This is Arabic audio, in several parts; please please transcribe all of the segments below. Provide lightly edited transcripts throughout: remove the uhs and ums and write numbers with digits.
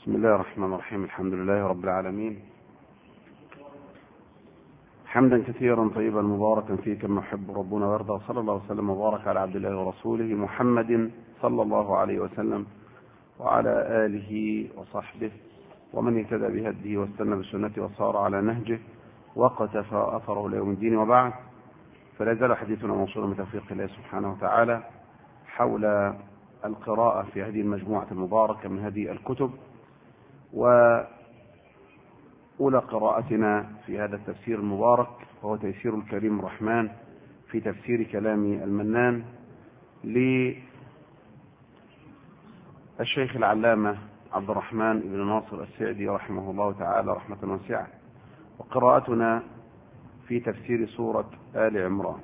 بسم الله الرحمن الرحيم. الحمد لله رب العالمين، حمدا كثيرا طيبا مباركا فيه كما يحب ربنا ويرضى، صلى الله وسلم وبارك على عبد الله ورسوله محمد صلى الله عليه وسلم وعلى آله وصحبه ومن اهتدى بهديه واستنى بسنته وصار على نهجه وقتفى أثره إلى يوم الدين. وبعد، فلا يزال حديثنا موصولا بتوفيق الله سبحانه وتعالى حول القراءة في هذه المجموعة المباركة من هذه الكتب. وأولى قراءتنا في هذا التفسير المبارك وهو تيسير الكريم الرحمن في تفسير كلام المنان للشيخ العلامة عبد الرحمن بن ناصر السعدي رحمه الله تعالى رحمة واسعة، وقراءتنا في تفسير سورة آل عمران.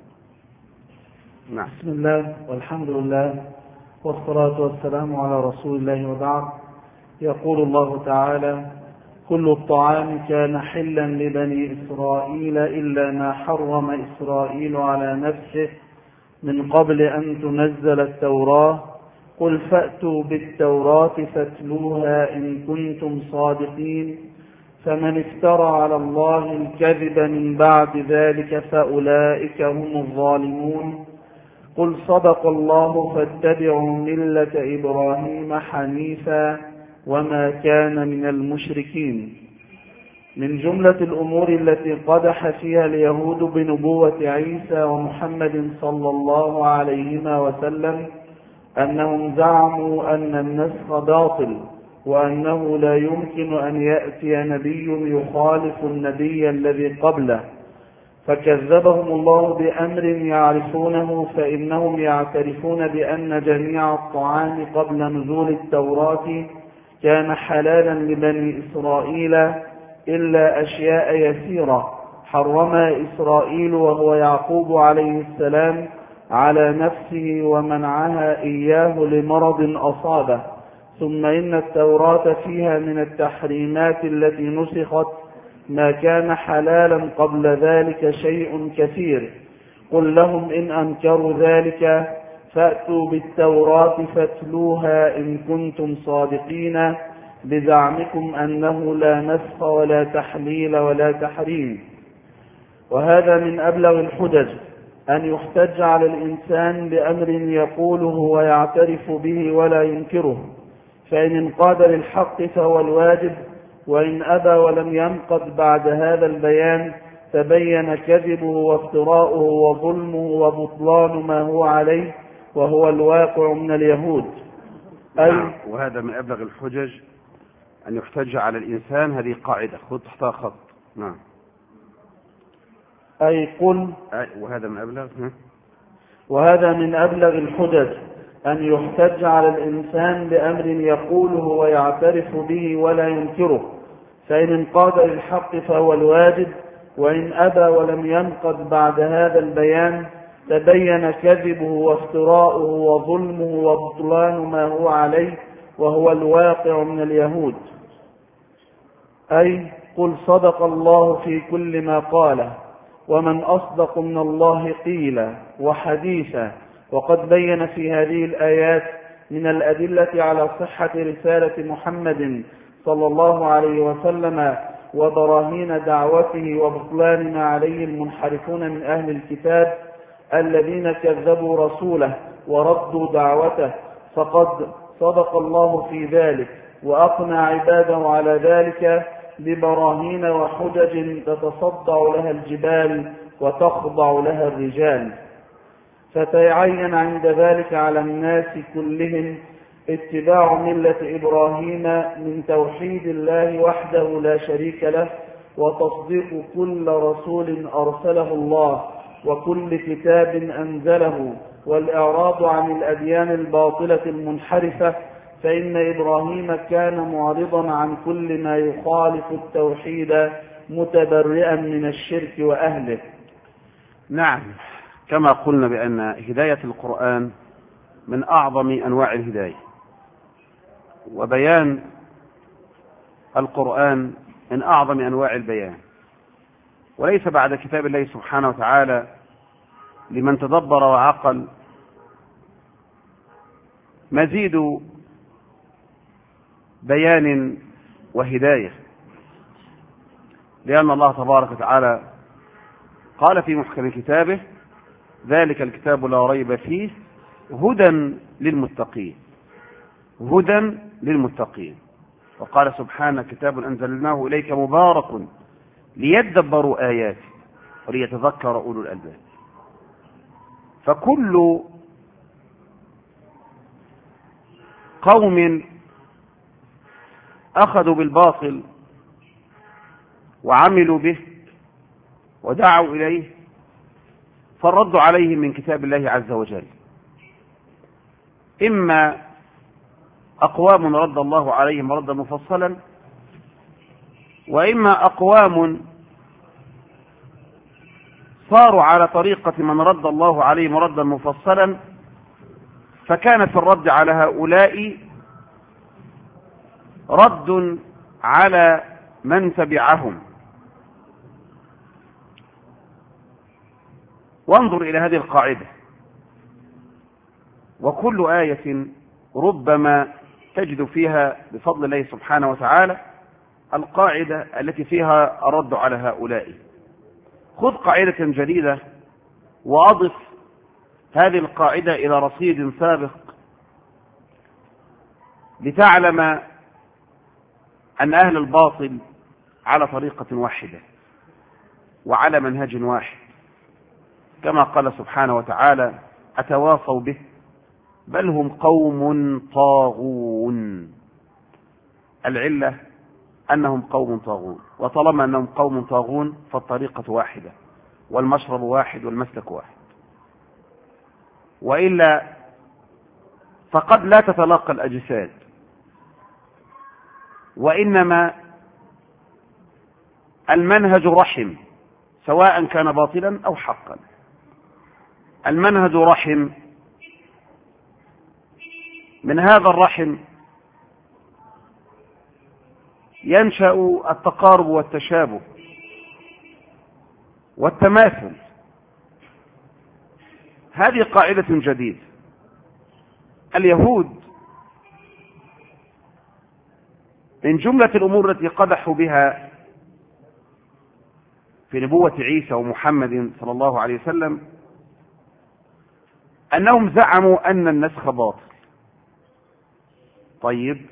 نعم. بسم الله والحمد لله والصلاة والسلام على رسول الله، وبعد. يقول الله تعالى: كل الطعام كان حلا لبني إسرائيل إلا ما حرم إسرائيل على نفسه من قبل أن تنزل التوراة، قل فأتوا بالتوراة فاتلوها إن كنتم صادقين، فمن افترى على الله الكذب من بعد ذلك فأولئك هم الظالمون. قل صدق الله فاتبعوا ملة إبراهيم حنيفا وما كان من المشركين. من جملة الأمور التي قدح فيها اليهود بنبوة عيسى ومحمد صلى الله عليهما وسلم أنهم زعموا أن النسخ باطل، وأنه لا يمكن أن يأتي نبي يخالف النبي الذي قبله، فكذبهم الله بأمر يعرفونه، فإنهم يعترفون بأن جميع الطعام قبل نزول التوراة كان حلالا لبني إسرائيل إلا أشياء يسيرة حرمها إسرائيل وهو يعقوب عليه السلام على نفسه ومنعها إياه لمرض أصابه. ثم إن التوراة فيها من التحريمات التي نسخت ما كان حلالا قبل ذلك شيء كثير. قل لهم إن أنكروا ذلك فأتوا بالتوراة فاتلوها إن كنتم صادقين بزعمكم أنه لا نسخ ولا تحليل ولا تحريم. وهذا من أبلغ الحجج أن يحتج على الإنسان بأمر يقوله ويعترف به ولا ينكره، فإن انقاد للحق فهو الواجب، وإن أبى ولم ينقض بعد هذا البيان تبين كذبه وافتراؤه وظلمه وبطلان ما هو عليه وهو الواقع من اليهود. نعم. وهذا من أبلغ الحجج أن يحتج على الإنسان، هذه قاعدة خذ تحتها خط. نعم. وهذا من أبلغ الحجج أن يحتج على الإنسان بأمر يقوله ويعترف به ولا ينكره، فإن انقاد للحق فهو الواجب، وإن أبى ولم ينقض بعد هذا البيان تبين كذبه وافتراؤه وظلمه وبطلان ما هو عليه وهو الواقع من اليهود. أي قل صدق الله في كل ما قاله، ومن أصدق من الله قيلا وحديثا. وقد بين في هذه الآيات من الأدلة على صحة رسالة محمد صلى الله عليه وسلم وبراهين دعوته وبطلان ما عليه المنحرفون من أهل الكتاب الذين كذبوا رسوله وردوا دعوته، فقد صدق الله في ذلك وأقنع عباده على ذلك ببراهين وحجج تتصدع لها الجبال وتخضع لها الرجال. فتعين عند ذلك على الناس كلهم اتباع ملة إبراهيم من توحيد الله وحده لا شريك له، وتصديق كل رسول أرسله الله وكل كتاب أنزله، والإعراض عن الأديان الباطلة المنحرفة، فإن إبراهيم كان معرضا عن كل ما يخالف التوحيد متبرئا من الشرك وأهله. نعم. كما قلنا بأن هداية القرآن من أعظم أنواع الهداية، وبيان القرآن من أعظم أنواع البيان، وليس بعد كتاب الله سبحانه وتعالى لمن تدبر وعقل مزيد بيان وهداية، لأن الله تبارك وتعالى قال في محكم كتابه: ذلك الكتاب لا ريب فيه هدى للمتقين، هدى للمتقين. وقال سبحانه: كتاب أنزلناه إليك مبارك ليدبروا آياته وليتذكر أولو الألباب. فكل قوم أخذوا بالباطل وعملوا به ودعوا إليه فالرد عليهم من كتاب الله عز وجل، إما أقوام رد الله عليهم ردا مفصلا، وإما أقوام صاروا على طريقة من رد الله عليهم ردا مفصلا، فكان في الرد على هؤلاء رد على من تبعهم. وانظر إلى هذه القاعدة: وكل آية ربما تجد فيها بفضل الله سبحانه وتعالى القاعدة التي فيها الرد على هؤلاء. خذ قاعدة جديدة وأضف هذه القاعدة إلى رصيد سابق لتعلم أن أهل الباطل على طريقة واحدة وعلى منهج واحد، كما قال سبحانه وتعالى: أتواصوا به بل هم قوم طاغون. العلة أنهم قوم طاغون، وطالما أنهم قوم طاغون فالطريقة واحدة والمشرب واحد والمسلك واحد، وإلا فقد لا تتلاقى الأجساد، وإنما المنهج رحم سواء كان باطلا أو حقا. المنهج رحم، من هذا الرحم ينشأ التقارب والتشابه والتماثل. هذه قاعدة جديدة. اليهود من جملة الأمور التي قدحوا بها في نبوة عيسى ومحمد صلى الله عليه وسلم أنهم زعموا أن النسخ باطل، طيب،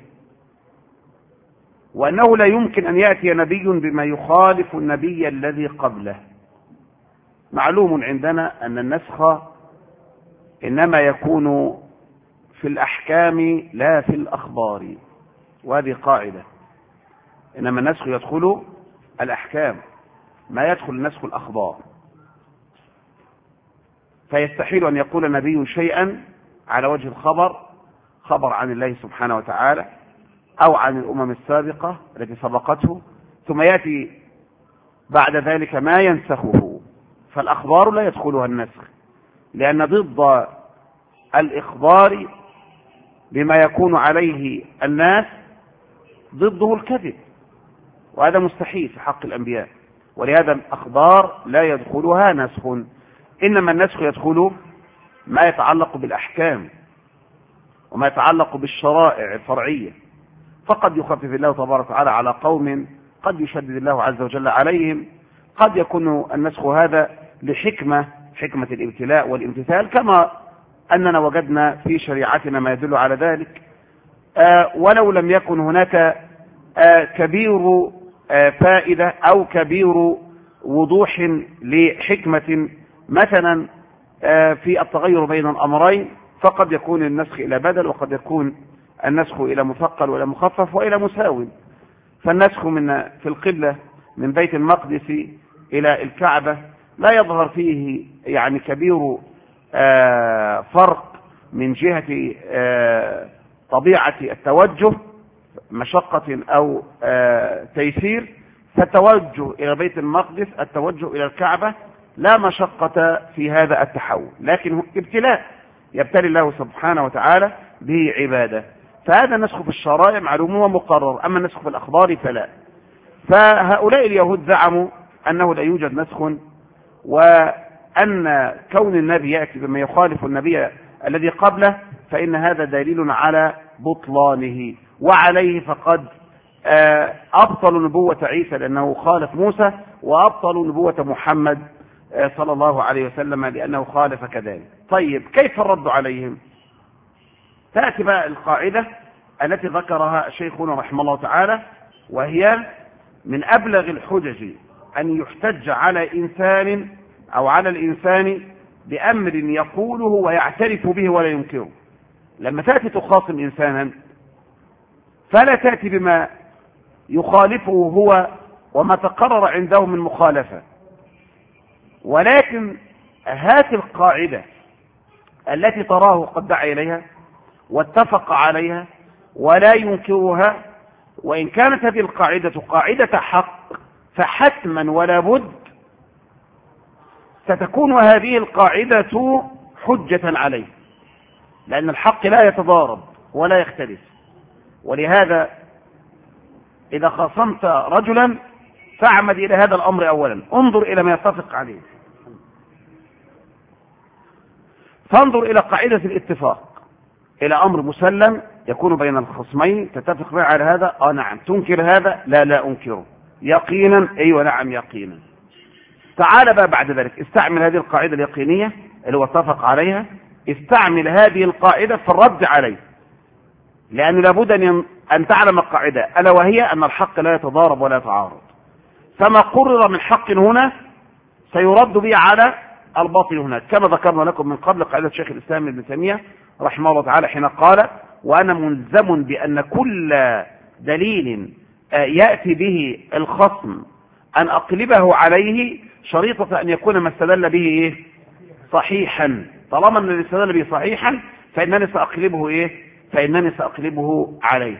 وأنه لا يمكن أن يأتي نبي بما يخالف النبي الذي قبله. معلوم عندنا أن النسخ إنما يكون في الأحكام لا في الأخبار، وهذه قاعدة، إنما النسخ يدخل الأحكام ما يدخل نسخ الأخبار. فيستحيل أن يقول نبي شيئا على وجه الخبر، خبر عن الله سبحانه وتعالى أو عن الأمم السابقة التي سبقته، ثم يأتي بعد ذلك ما ينسخه. فالأخبار لا يدخلها النسخ، لأن ضد الإخبار بما يكون عليه الناس ضده الكذب، وهذا مستحيل في حق الأنبياء، ولهذا الأخبار لا يدخلها نسخ، إنما النسخ يدخل ما يتعلق بالأحكام وما يتعلق بالشرائع الفرعية. فقد يخفف الله تبارك وتعالى على قوم، قد يشدد الله عز وجل عليهم، قد يكون النسخ هذا لحكمة الابتلاء والامتثال، كما أننا وجدنا في شريعتنا ما يدل على ذلك. ولو لم يكن هناك كبير فائدة أو كبير وضوح لحكمة مثلا في التغير بين الأمرين، فقد يكون النسخ إلى بدل، وقد يكون النسخ إلى مثقل وإلى مخفف وإلى مساو. فالنسخ في القبلة من بيت المقدس إلى الكعبة لا يظهر فيه يعني كبير فرق من جهة طبيعة التوجه، مشقة أو تيسير. فالتوجه إلى بيت المقدس، التوجه إلى الكعبة، لا مشقة في هذا التحول، لكن ابتلاء يبتلي الله سبحانه وتعالى به عباده. فهذا النسخ في الشرائع معلوم ومقرر، أما النسخ في الأخبار فلا. فهؤلاء اليهود زعموا أنه لا يوجد نسخ، وأن كون النبي يأتي بما يخالف النبي الذي قبله فإن هذا دليل على بطلانه، وعليه فقد أبطلوا نبوة عيسى لأنه خالف موسى، وأبطلوا نبوة محمد صلى الله عليه وسلم لأنه خالف كذلك. طيب كيف الرد عليهم؟ تأتي بقى القاعدة التي ذكرها شيخنا رحمه الله تعالى، وهي من أبلغ الحجج أن يحتج على إنسان أو على الإنسان بأمر يقوله ويعترف به ولا ينكره. لما تأتي تخاصم إنسانا فلا تأتي بما يخالفه هو وما تقرر عنده من مخالفة، ولكن هات القاعدة التي تراه قد دعا إليها واتفق عليها ولا ينكرها، وإن كانت هذه القاعدة قاعدة حق فحتما ولا بد ستكون هذه القاعدة حجة عليه، لأن الحق لا يتضارب ولا يختلف. ولهذا إذا خاصمت رجلا فاعمد إلى هذا الأمر أولا، انظر إلى ما يتفق عليه، فانظر إلى قاعدة الاتفاق، إلى أمر مسلم يكون بين الخصمين، تتفق معه على هذا، نعم. تنكر هذا؟ لا أنكره. يقينا؟ أيوة نعم يقينا. تعال بقى بعد ذلك استعمل هذه القاعدة اليقينية اللي هو اتفق عليها، استعمل هذه القاعدة في الرد عليه، لأنه لابد أن تعلم القاعدة ألا وهي أن الحق لا يتضارب ولا يتعارض، فما قرر من حق هنا سيرد به على الباطل هناك، كما ذكرنا لكم من قبل قاعدة شيخ الإسلام ابن تيمية رحمه الله تعالى حين قال: وأنا ملزم بأن كل دليل يأتي به الخصم أن أقلبه عليه شريطة أن يكون ما استدل به صحيحا. طالما أن استدل به صحيحا فإنني سأقلبه عليه.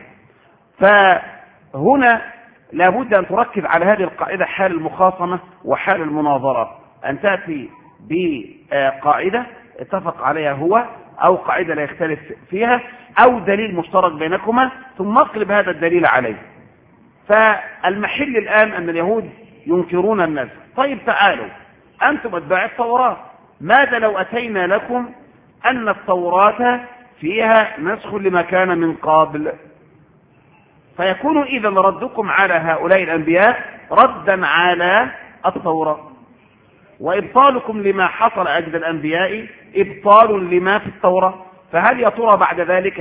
فهنا لابد أن تركز على هذه القاعدة حال المخاصمة وحال المناظرة، أن تأتي بقاعدة اتفق عليها هو أو قاعدة لا يختلف فيها أو دليل مشترك بينكما، ثم اقلب هذا الدليل عليه. فالمحل الآن أن اليهود ينكرون النسخ. طيب تعالوا أنتم أتباع التوراة، ماذا لو أتينا لكم أن التوراة فيها نسخ لما كان من قبل؟ فيكون إذا ردكم على هؤلاء الأنبياء ردا على التوراة، وإبطالكم لما حصل أجل الأنبياء إبطال لما في التوراة. فهل يا ترى بعد ذلك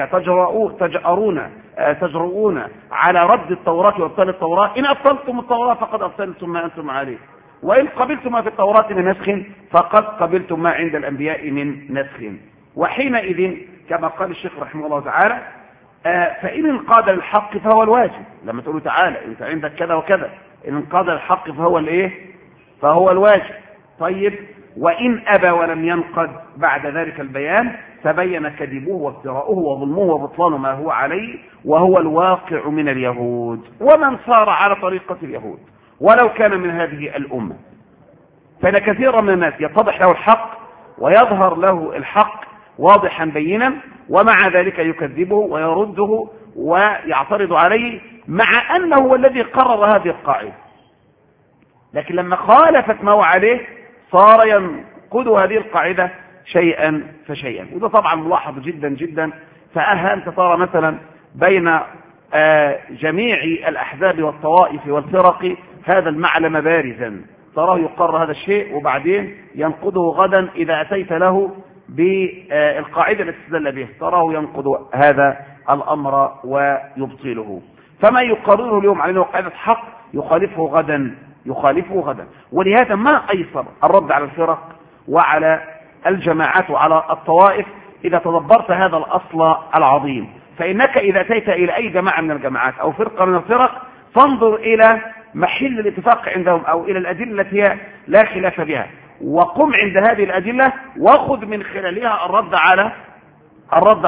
تجرؤون على رد التوراة وإبطال التوراة؟ إن أبطلتم التوراة فقد أبطلتم ما أنتم عليه، وإن قبلتم ما في التوراة من نسخ فقد قبلتم ما عند الأنبياء من نسخ. وحينئذ كما قال الشيخ رحمه الله تعالى: فإن انقاد للحق فهو الواجب. لما تقولوا تعالى أنت عندك كذا وكذا، إن انقاد للحق فهو الواجب. طيب وإن أبى ولم ينقد بعد ذلك البيان تبين كذبه وافتراؤه وظلمه وبطلان ما هو عليه، وهو الواقع من اليهود ومن صار على طريقة اليهود ولو كان من هذه الأمة. فإن كثيرا من الناس يتضح له الحق ويظهر له الحق واضحا بينا، ومع ذلك يكذبه ويرده ويعترض عليه، مع أنه هو الذي قرر هذه القاعدة، لكن لما خالفت ما هو عليه صار ينقض هذه القاعدة شيئا فشيئا. وده طبعا ملاحظ جدا جدا. فأنت ترى مثلا بين جميع الأحزاب والطوائف والفرق هذا المعلم بارزا، تراه يقرر هذا الشيء وبعدين ينقضه غدا إذا أتيت له بالقاعدة التي استدل به، تراه ينقض هذا الأمر ويبطله. فما يقرره اليوم على أنه قاعدة حق يخالفه غدا. ولهذا ما أيسر الرد على الفرق وعلى الجماعات وعلى الطوائف إذا تدبرت هذا الأصل العظيم. فإنك إذا أتيت إلى أي جماعة من الجماعات أو فرقة من الفرق فانظر إلى محل الاتفاق عندهم أو إلى الأدلة التي هي لا خلاف بها، وقم عند هذه الأدلة وخذ من خلالها الرد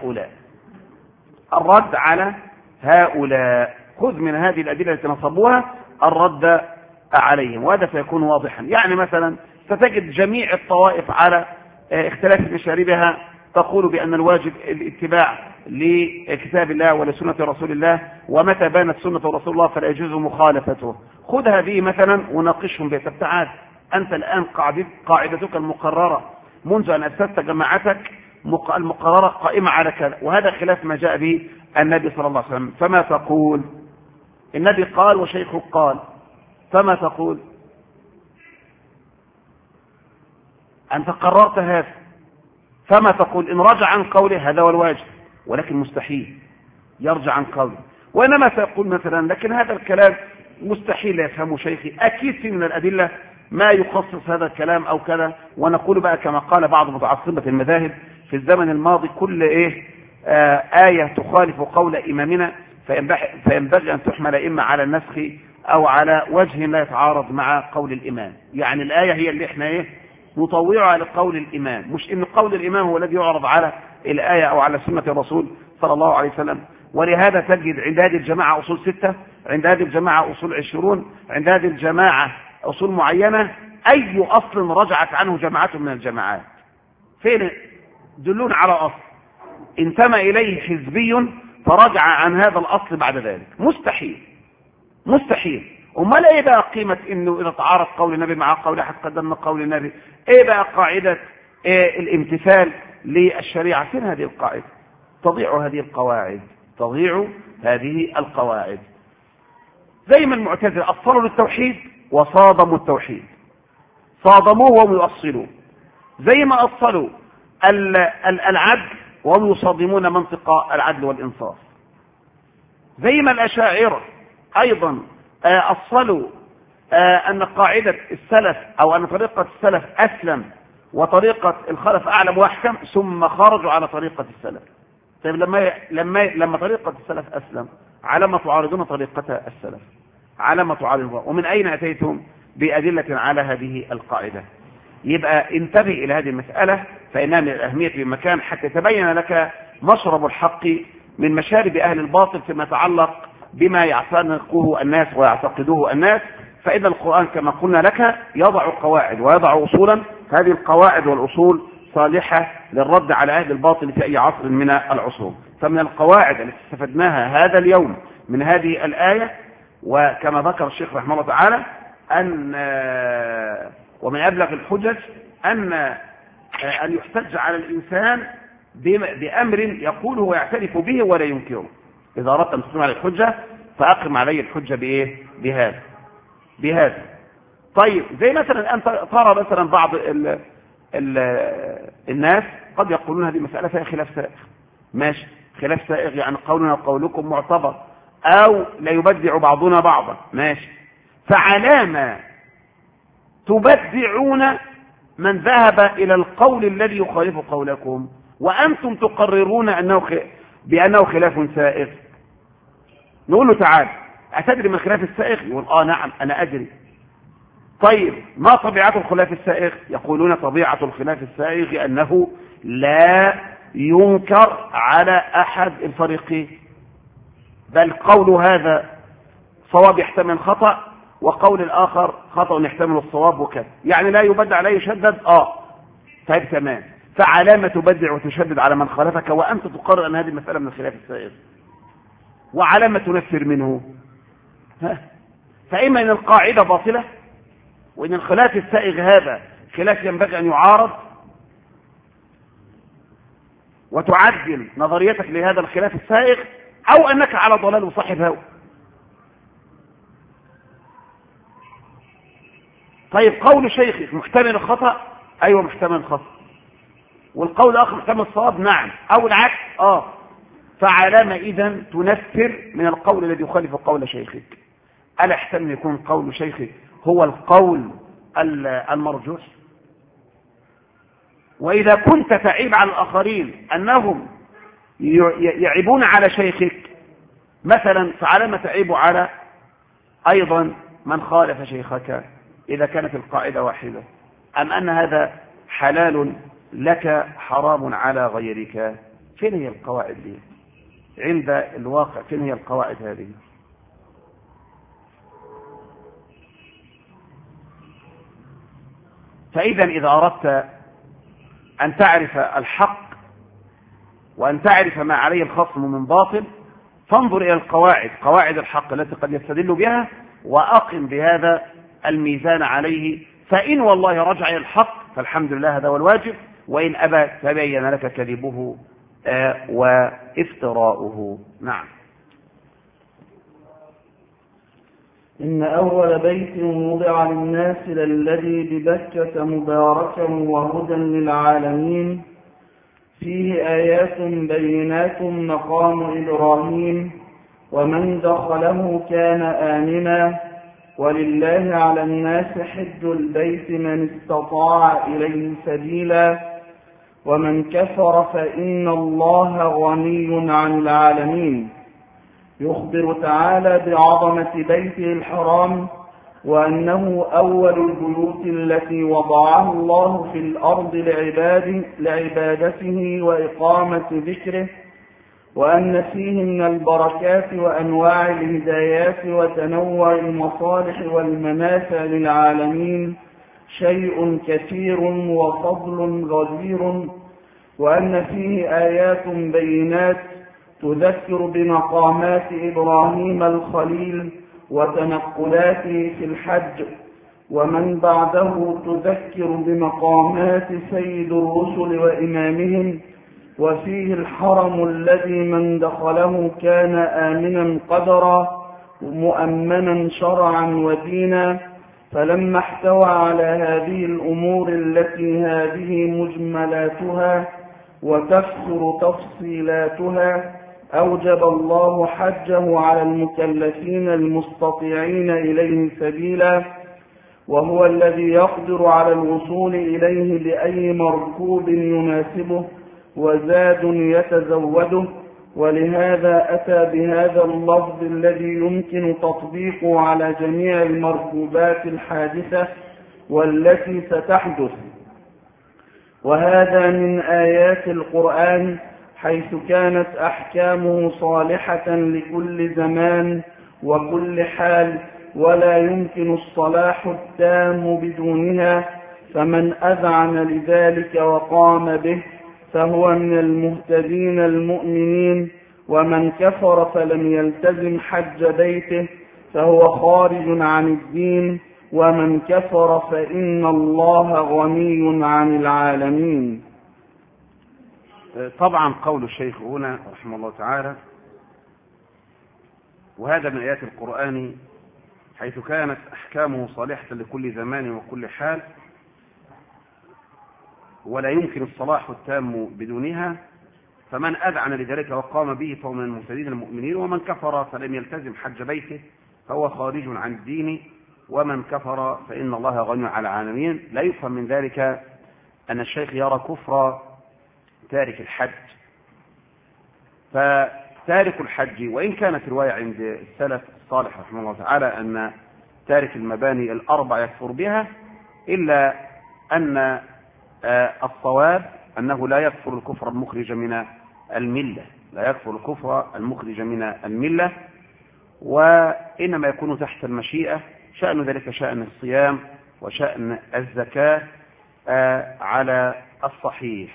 على هؤلاء. خذ من هذه الأدلة التي نصبوها الرد عليهم، وهذا سيكون واضحا. يعني مثلا ستجد جميع الطوائف على اختلاف مشاربها تقول بأن الواجب الاتباع لكتاب الله ولسنة رسول الله، ومتى بانت سنة رسول الله فلا يجوز مخالفته. خذ هذه مثلا وناقشهم بها. تعال أنت الآن قاعدتك المقررة منذ أن أسست جماعتك المقررة قائمة على كذا، وهذا خلاف ما جاء به النبي صلى الله عليه وسلم، فما تقول؟ النبي قال وشيخه قال، فما تقول؟ أنت قررت هذا، فما تقول؟ إن رجع عن قوله هذا هو الواجب، ولكن مستحيل يرجع عن قوله. وإنما سيقول مثلا لكن هذا الكلام مستحيل لا يفهمه شيخي، أكيد في من الأدلة ما يخصص هذا الكلام أو كذا. ونقول بقى كما قال بعض متعصبة المذاهب في الزمن الماضي: كل آية تخالف قول إمامنا فينبغي أن تحمل إما على النسخ أو على وجه لا يتعارض مع قول الإمام. يعني الآية هي اللي احنا نطوعها لقول الإمام، مش إن قول الإمام هو الذي يعرض على الآية أو على سنة الرسول صلى الله عليه وسلم. ولهذا تجد عند هذه الجماعة أصول 6، عند هذه الجماعة أصول 20، عند هذه الجماعة أصول معينة. أي أصل رجعت عنه جماعة من الجماعات؟ فين؟ دلون على أصل انتمى إليه حزبي فرجع عن هذا الأصل بعد ذلك. مستحيل مستحيل. امال ايه بقى قيمة انه اذا تعارض قول النبي مع قول احد قدمنا قول النبي؟ ايه بقى قاعدة الامتثال للشريعة؟ فين هذه القاعدة؟ تضيع هذه القواعد، تضيع هذه القواعد. زي ما المعتزلة أصلوا للتوحيد وصادموا التوحيد، صادموه وهم يؤصلوا، زي ما أصلوا العدل وهم يصادمون منطق العدل والإنصاف. زي ما الأشاعرة أيضا أصلوا أن قاعدة السلف أو أن طريقة السلف أسلم وطريقة الخلف أعلم وأحكم، ثم خرجوا على طريقة السلف. طيب لما طريقة السلف أسلم، على ما تعارضون طريقة السلف؟ على ما تعارضون؟ ومن أين أتيتم بأدلة على هذه القاعدة؟ يبقى انتبه إلى هذه المسألة، فإنها من الأهمية بمكان حتى تبين لك مشرب الحق من مشارب أهل الباطل فيما يتعلق بما يعتنقه الناس ويعتقدوه الناس. فإن القرآن كما قلنا لك يضع قواعد ويضع أصولا، هذه القواعد والأصول صالحة للرد على أهل الباطل في أي عصر من العصور. فمن القواعد التي استفدناها هذا اليوم من هذه الآية، وكما ذكر الشيخ رحمه الله تعالى، أن ومن أبلغ الحجج أن يحتج على الإنسان بأمر يقوله ويعترف به ولا ينكره. إذا أردت أن تقيم على الحجة فأقم علي الحجة بإيه؟ بهذا. طيب زي مثلا أنت ترى مثلا بعض الناس قد يقولون هذه مسألة فيها خلاف سائغ. ماشي، خلاف سائغ يعني قولنا وقولكم معتبر، أو لا يبدع بعضنا بعضا. ماشي، فعلامة تبدعون من ذهب إلى القول الذي يخالف قولكم وأنتم تقررون بأنه خلاف سائغ؟ نقول له تعال، أتدري من خلاف السائغ؟ يقول نعم أنا أدري. طيب ما طبيعة الخلاف السائغ؟ يقولون طبيعة الخلاف السائغ أنه لا ينكر على أحد الفريقين، بل قول هذا صواب يحتمل خطأ، وقول الآخر خطأ يحتمل الصواب، وكذا. يعني لا يبدع عليه يشدد. طيب تمام، فعلامة تبدع وتشدد على من خالفك وأنت تقرر أن هذه المسألة من الخلاف السائغ؟ وعلامة تنفر منه؟ فإما أن القاعدة باطلة، وإن الخلاف السائغ هذا خلاف ينبغي أن يعارض، وتعدل نظريتك لهذا الخلاف السائغ، أو أنك على ضلال وصاحب هوى. طيب قول شيخك محتمل الخطأ؟ أيوة محتمل الخطأ. والقول الآخر محتمل الصواب؟ نعم. أو العكس؟ فعلامة إذن تنفر من القول الذي يخالف قول شيخك؟ ألا يحتمل يكون قول شيخك هو القول المرجوح؟ وإذا كنت تعيب على الآخرين أنهم يعيبون على شيخك مثلا، فعلامة تعيب على أيضا من خالف شيخك إذا كانت القاعدة واحدة؟ أم أن هذا حلال لك حرام على غيرك؟ فين هي القواعد دي عند الواقع؟ فين هي القواعد هذه؟ فإذا إذا أردت أن تعرف الحق وأن تعرف ما عليه الخصم من باطل، فانظر إلى القواعد، قواعد الحق التي قد يستدل بها، وأقم بهذا الميزان عليه. فإن والله رجع إلى الحق فالحمد لله، هذا هو الواجب، وإن أبى تبين لك كذبه وافتراؤه. نعم. إن أول بيت وضع للناس للذي ببكة مباركا وهدى للعالمين فيه آيات بينات مقام إبراهيم ومن دخله كان آمنا ولله على الناس حج البيت من استطاع إليه سبيلا ومن كفر فإن الله غني عن العالمين. يخبر تعالى بعظمة بيته الحرام وأنه أول البيوت التي وضعها الله في الأرض لعبادته وإقامة ذكره، وأن فيه من البركات وأنواع الهدايات وتنوع المصالح والمنافع للعالمين شيء كثير وفضل غزير، وأن فيه آيات بينات تذكر بمقامات إبراهيم الخليل وتنقلاته في الحج، ومن بعده تذكر بمقامات سيد الرسل وإمامهم، وفيه الحرم الذي من دخله كان آمنا قدرا مؤمنا شرعا ودينا. فلما احتوى على هذه الأمور التي هذه مجملاتها وتكثر تفصيلاتها أوجب الله حجه على المكلفين المستطيعين إليه سبيلا، وهو الذي يقدر على الوصول إليه بأي مركوب يناسبه وزاد يتزوده، ولهذا أتى بهذا اللفظ الذي يمكن تطبيقه على جميع المركوبات الحادثة والتي ستحدث. وهذا من آيات القرآن حيث كانت أحكامه صالحة لكل زمان وكل حال، ولا يمكن الصلاح التام بدونها، فمن أذعن لذلك وقام به فهو من المهتدين المؤمنين، ومن كفر فلم يلتزم حج بيته فهو خارج عن الدين، ومن كفر فإن الله غني عن العالمين. طبعا قول الشيخ هنا رحمه الله تعالى: وهذا من آيات القرآن حيث كانت أحكامه صالحة لكل زمان وكل حال، ولا يمكن الصلاح التام بدونها، فمن أذعن لذلك وقام به فهو من المهتدين المؤمنين، ومن كفر فلم يلتزم حج بيته فهو خارج عن الدين، ومن كفر فإن الله غني عن العالمين. لا يفهم من ذلك أن الشيخ يرى كفر تارك الحج، فتارك الحج وإن كانت رواية عند السلف الصالح رحمه الله تعالى أن تارك المباني الأربع يكفر بها، إلا أن الصواب أنه لا يكفر الكفر المخرج من الملة، لا يكفر الكفر المخرج من الملة، وإنما يكون تحت المشيئة. شأن ذلك شأن الصيام وشأن الزكاة على الصحيح،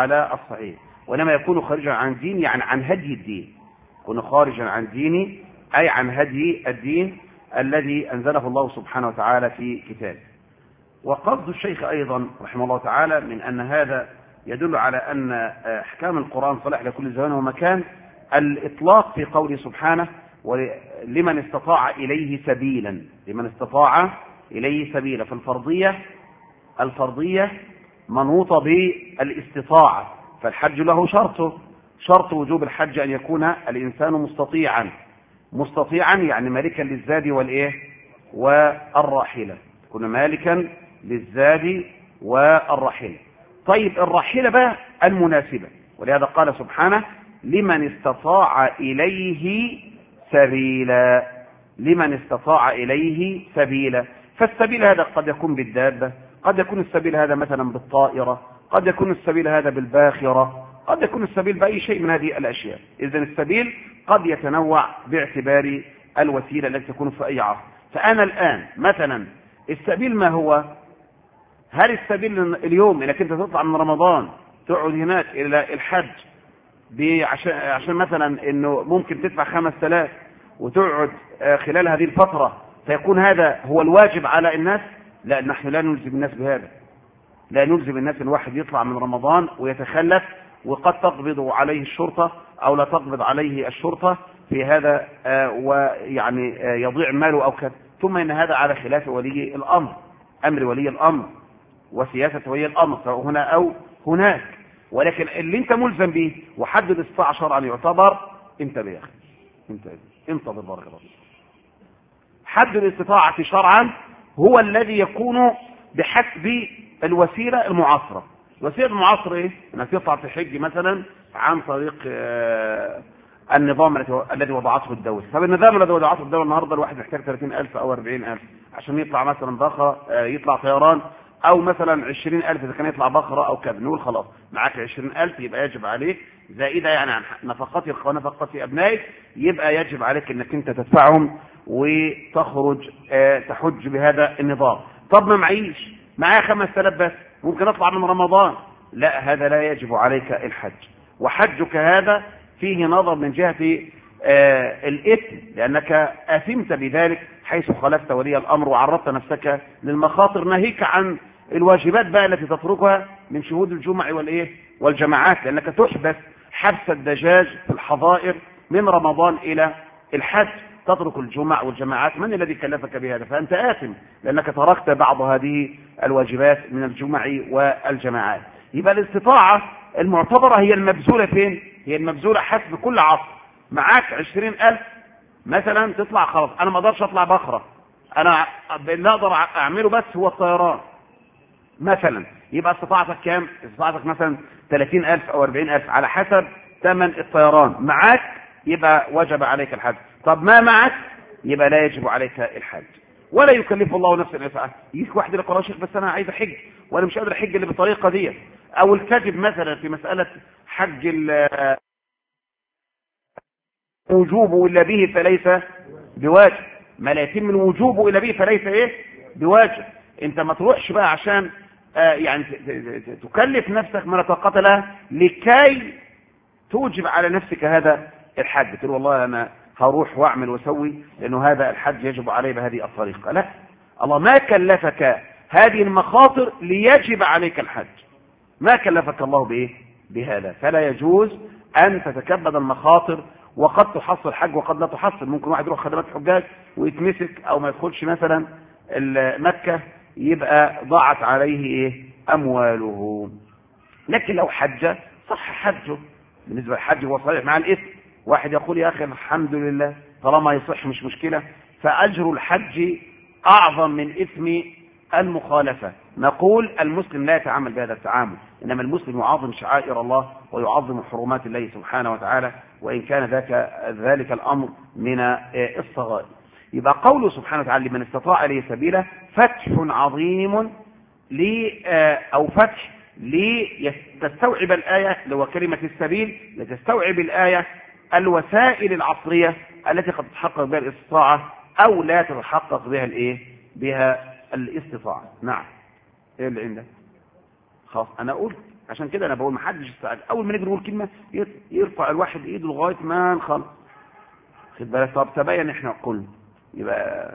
وإنما يكون خارجا عن دين، يعني عن هدي الدين، يكون خارجا عن ديني أي عن هدي الدين الذي أنزله الله سبحانه وتعالى في كتابه. وقصد الشيخ أيضا رحمه الله تعالى من أن هذا يدل على أن أحكام القرآن صالح لكل زمان ومكان الإطلاق في قوله سبحانه: لمن استطاع إليه سبيلا، لمن استطاع إليه سبيلا. فالفرضية منوطة بالاستطاعة، فالحج له شرط وجوب الحج أن يكون الإنسان مستطيعا يعني مالكا للزاد والراحلة، يكون مالكا للزاد والراحلة. طيب الراحلة بقى المناسبة، ولهذا قال سبحانه: لمن استطاع إليه سبيلا، لمن استطاع إليه سبيلا. فالسبيل هذا قد يكون بالدابة، قد يكون السبيل هذا مثلا بالطائرة، قد يكون السبيل هذا بالباخرة، قد يكون السبيل بأي شيء من هذه الأشياء. إذن السبيل قد يتنوع باعتبار الوسيلة التي تكون في أي عصر. فأنا الآن مثلا السبيل ما هو؟ هل السبيل اليوم انك انت تطلع من رمضان تقعد هناك الى الحج عشان مثلا انه ممكن تدفع 5000 وتقعد خلال هذه الفترة فيكون هذا هو الواجب على الناس؟ لا، نحن لا نلزم الناس بهذا، لا نلزم الناس الواحد يطلع من رمضان ويتخلف وقد تقبض عليه الشرطة او لا تقبض عليه الشرطة في هذا ويعني يضيع ماله او كذا. ثم إن هذا على خلاف ولي الأمر، أمر ولي الأمر وسياسة ولي الأمر سواء هنا أو هناك. ولكن اللي أنت ملزم به وحد الاستطاعة شرعا يعتبر، انتبه يا أخي، انتظر بارك الله. حد الاستطاعة شرعا هو الذي يكون بحسب الوسيلة المعاصرة. الوسيلة المعاصرة إيه؟ أنك تطلع تحج مثلا عن طريق النظام الذي وضعته الدولة. طب النظام الذي وضعته الدولة النهارده الواحد محتاج 30,000 أو 40,000 عشان يطلع مثلا بخرة، يطلع طيران، أو مثلا 20,000 إذا كان يطلع بخرة أو كذا. نقول خلاص معاك 20,000 يبقى يجب عليك زائدة يعني عن نفقاتك ونفقات أبنائك، يبقى يجب عليك أنك أنت تدفعهم وتخرج تحج بهذا النظام. طب ما معيش، معايا 5,000 بس، ممكن أطلع من رمضان. لا، هذا لا يجب عليك الحج. وحجك هذا فيه نظر من جهة الإثم، لأنك أثمت بذلك حيث خالفت ولي الأمر وعرضت نفسك للمخاطر، ناهيك عن الواجبات بقى التي تتركها من شهود الجمع والجماعات، لأنك تحبس حبس الدجاج في الحظائر من رمضان إلى الحج، تترك الجمع والجماعات. من الذي كلفك بهذا؟ فأنت آثم لأنك تركت بعض هذه الواجبات من الجمع والجماعات. يبقى الاستطاعة المعتبرة هي المبذولة فين؟ هي المبذولة حسب كل عصر. معاك 20,000 مثلا تطلع، خلاص أنا ما أقدرش أطلع بخرة، أنا اللي أقدر أعمله بس هو الطيران مثلا. يبقى استطاعتك كام؟ استطاعتك مثلا 30,000 أو 40,000 على حسب ثمن الطيران. معاك يبقى وجب عليك الحج. طب ما معك يبقى لا يجب عليك الحج. ولا يكلف الله نفسا الا وسعها. يجيك واحد يقول يا شيخ بس انا عايز احج وانا مش قادر احج اللي بالطريقه دي، او الكذب مثلا في مساله حج وجوبه الا به فليس بواجب، ما لا يتم الوجوب الا به فليس بواجب. انت ما تروحش بقى عشان يعني تكلف نفسك ما لا طاقه لها لكي توجب على نفسك هذا الحج، تقول والله انا هروح واعمل واسوي لانه هذا الحج يجب علي بهذه الطريقه. لا، الله ما كلفك هذه المخاطر ليجب عليك الحج، ما كلفك الله بهذا. فلا يجوز ان تتكبد المخاطر، وقد تحصل حج وقد لا تحصل. ممكن واحد يروح خدمات حجاج ويتمسك او ما يدخلش مثلا مكه، يبقى ضاعت عليه امواله. لكن لو حج صح حجه. بالنسبه للحج هو صحيح مع الاثم. واحد يقول يا اخي الحمد لله طالما يصح مش مشكله، فاجر الحج اعظم من اثم المخالفه. نقول المسلم لا يتعامل بهذا التعامل، انما المسلم يعظم شعائر الله ويعظم حرمات الله سبحانه وتعالى، وان كان ذلك الامر من الصغائر. يبقى قوله سبحانه وتعالى لمن استطاع اليه سبيلا فتح عظيم او فتح لتستوعب الآية اللي هو كلمة السبيل، لتستوعب الآية الوسائل العصرية التي قد تتحقق بها الاستطاعة أو لا تتحقق بها الاستطاعة. نعم، ايه اللي عندك؟ خلاص انا قلت، عشان كده انا بقول ما حدش يستعجل. اول ما نيجي نقول كلمة يرفع الواحد ايده لغاية ما نخلص. خد بالك. طب تبين احنا قلنا، يبقى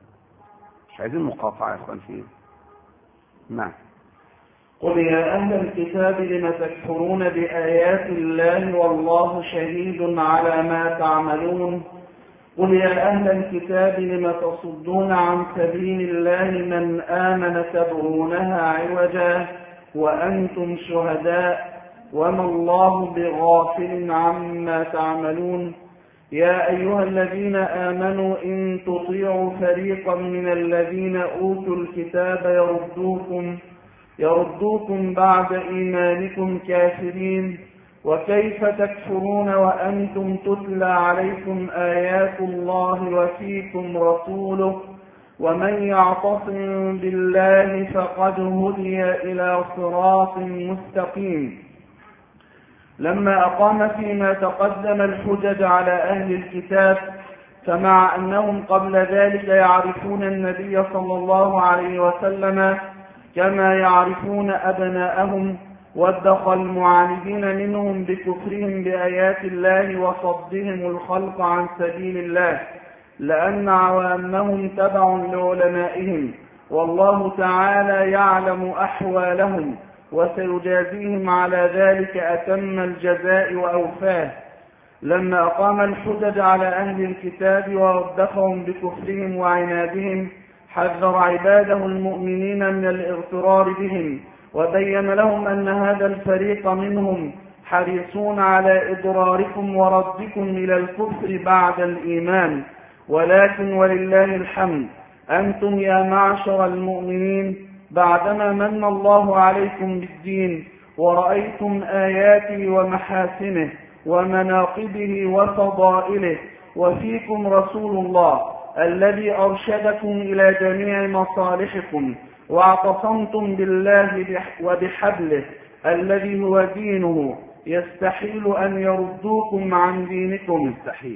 مش عايزين مقاطعة يا اخوان فيه. نعم. قل يا أهل الكتاب لم تكفرون بآيات الله والله شهيد على ما تعملون. قل يا أهل الكتاب لم تصدون عن سبيل الله من آمن تبغونها عوجا وأنتم شهداء وما الله بغافل عما تعملون. يا أيها الذين آمنوا إن تطيعوا فريقا من الذين أوتوا الكتاب يردوكم بعد إيمانكم كافرين. وكيف تكفرون وأنتم تتلى عليكم آيات الله وفيكم رسوله ومن يعتصم بالله فقد هدي إلى صراط مستقيم. لما أقام فيما تقدم الحجج على أهل الكتاب، فمع أنهم قبل ذلك يعرفون النبي صلى الله عليه وسلم كما يعرفون أبناءهم، وادخل المعاندين منهم بكفرهم بآيات الله وصدهم الخلق عن سبيل الله، لأن عوامهم تبع لعلمائهم، والله تعالى يعلم أحوالهم وسيجازيهم على ذلك أتم الجزاء وأوفاه. لما أقام الحجج على أهل الكتاب ووبخهم بكفرهم وعنادهم حذر عباده المؤمنين من الاغترار بهم، وبين لهم أن هذا الفريق منهم حريصون على إضراركم وردكم إلى الكفر بعد الإيمان، ولكن ولله الحمد أنتم يا معشر المؤمنين بعدما من الله عليكم بالدين ورأيتم آياته ومحاسنه ومناقبه وفضائله، وفيكم رسول الله الذي أرشدكم إلى جميع مصالحكم، واعتصمتم بالله وبحبله الذي هو دينه، يستحيل أن يردوكم عن دينكم.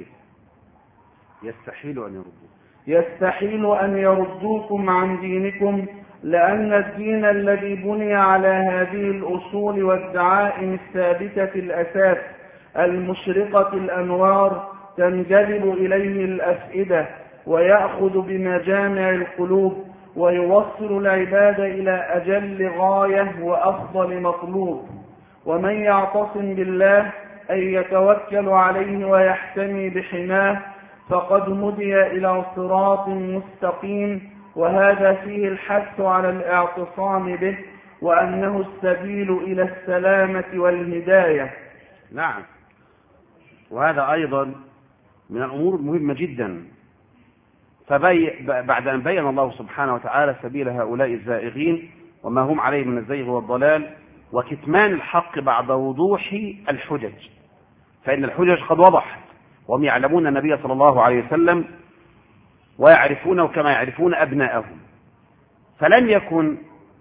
يستحيل أن يردوكم عن دينكم، لأن الدين الذي بني على هذه الأصول والدعائم الثابتة الأساس المشرقة الأنوار تنجذب إليه الأفئدة ويأخذ بمجامع القلوب ويوصل العباد إلى أجل غاية وأفضل مطلوب. ومن يعتصم بالله أي يتوكل عليه ويحتمي بحماه فقد هدي إلى صراط مستقيم، وهذا فيه الحث على الاعتصام به وأنه السبيل إلى السلامة والهداية. نعم، وهذا أيضا من الأمور المهمة جدا. بعد أن بين الله سبحانه وتعالى سبيل هؤلاء الزائغين وما هم عليه من الزيغ والضلال وكتمان الحق بعد وضوح الحجج، فإن الحجج قد وضحت وهم يعلمون النبي صلى الله عليه وسلم ويعرفونه كما يعرفون أبناءهم، فلن يكن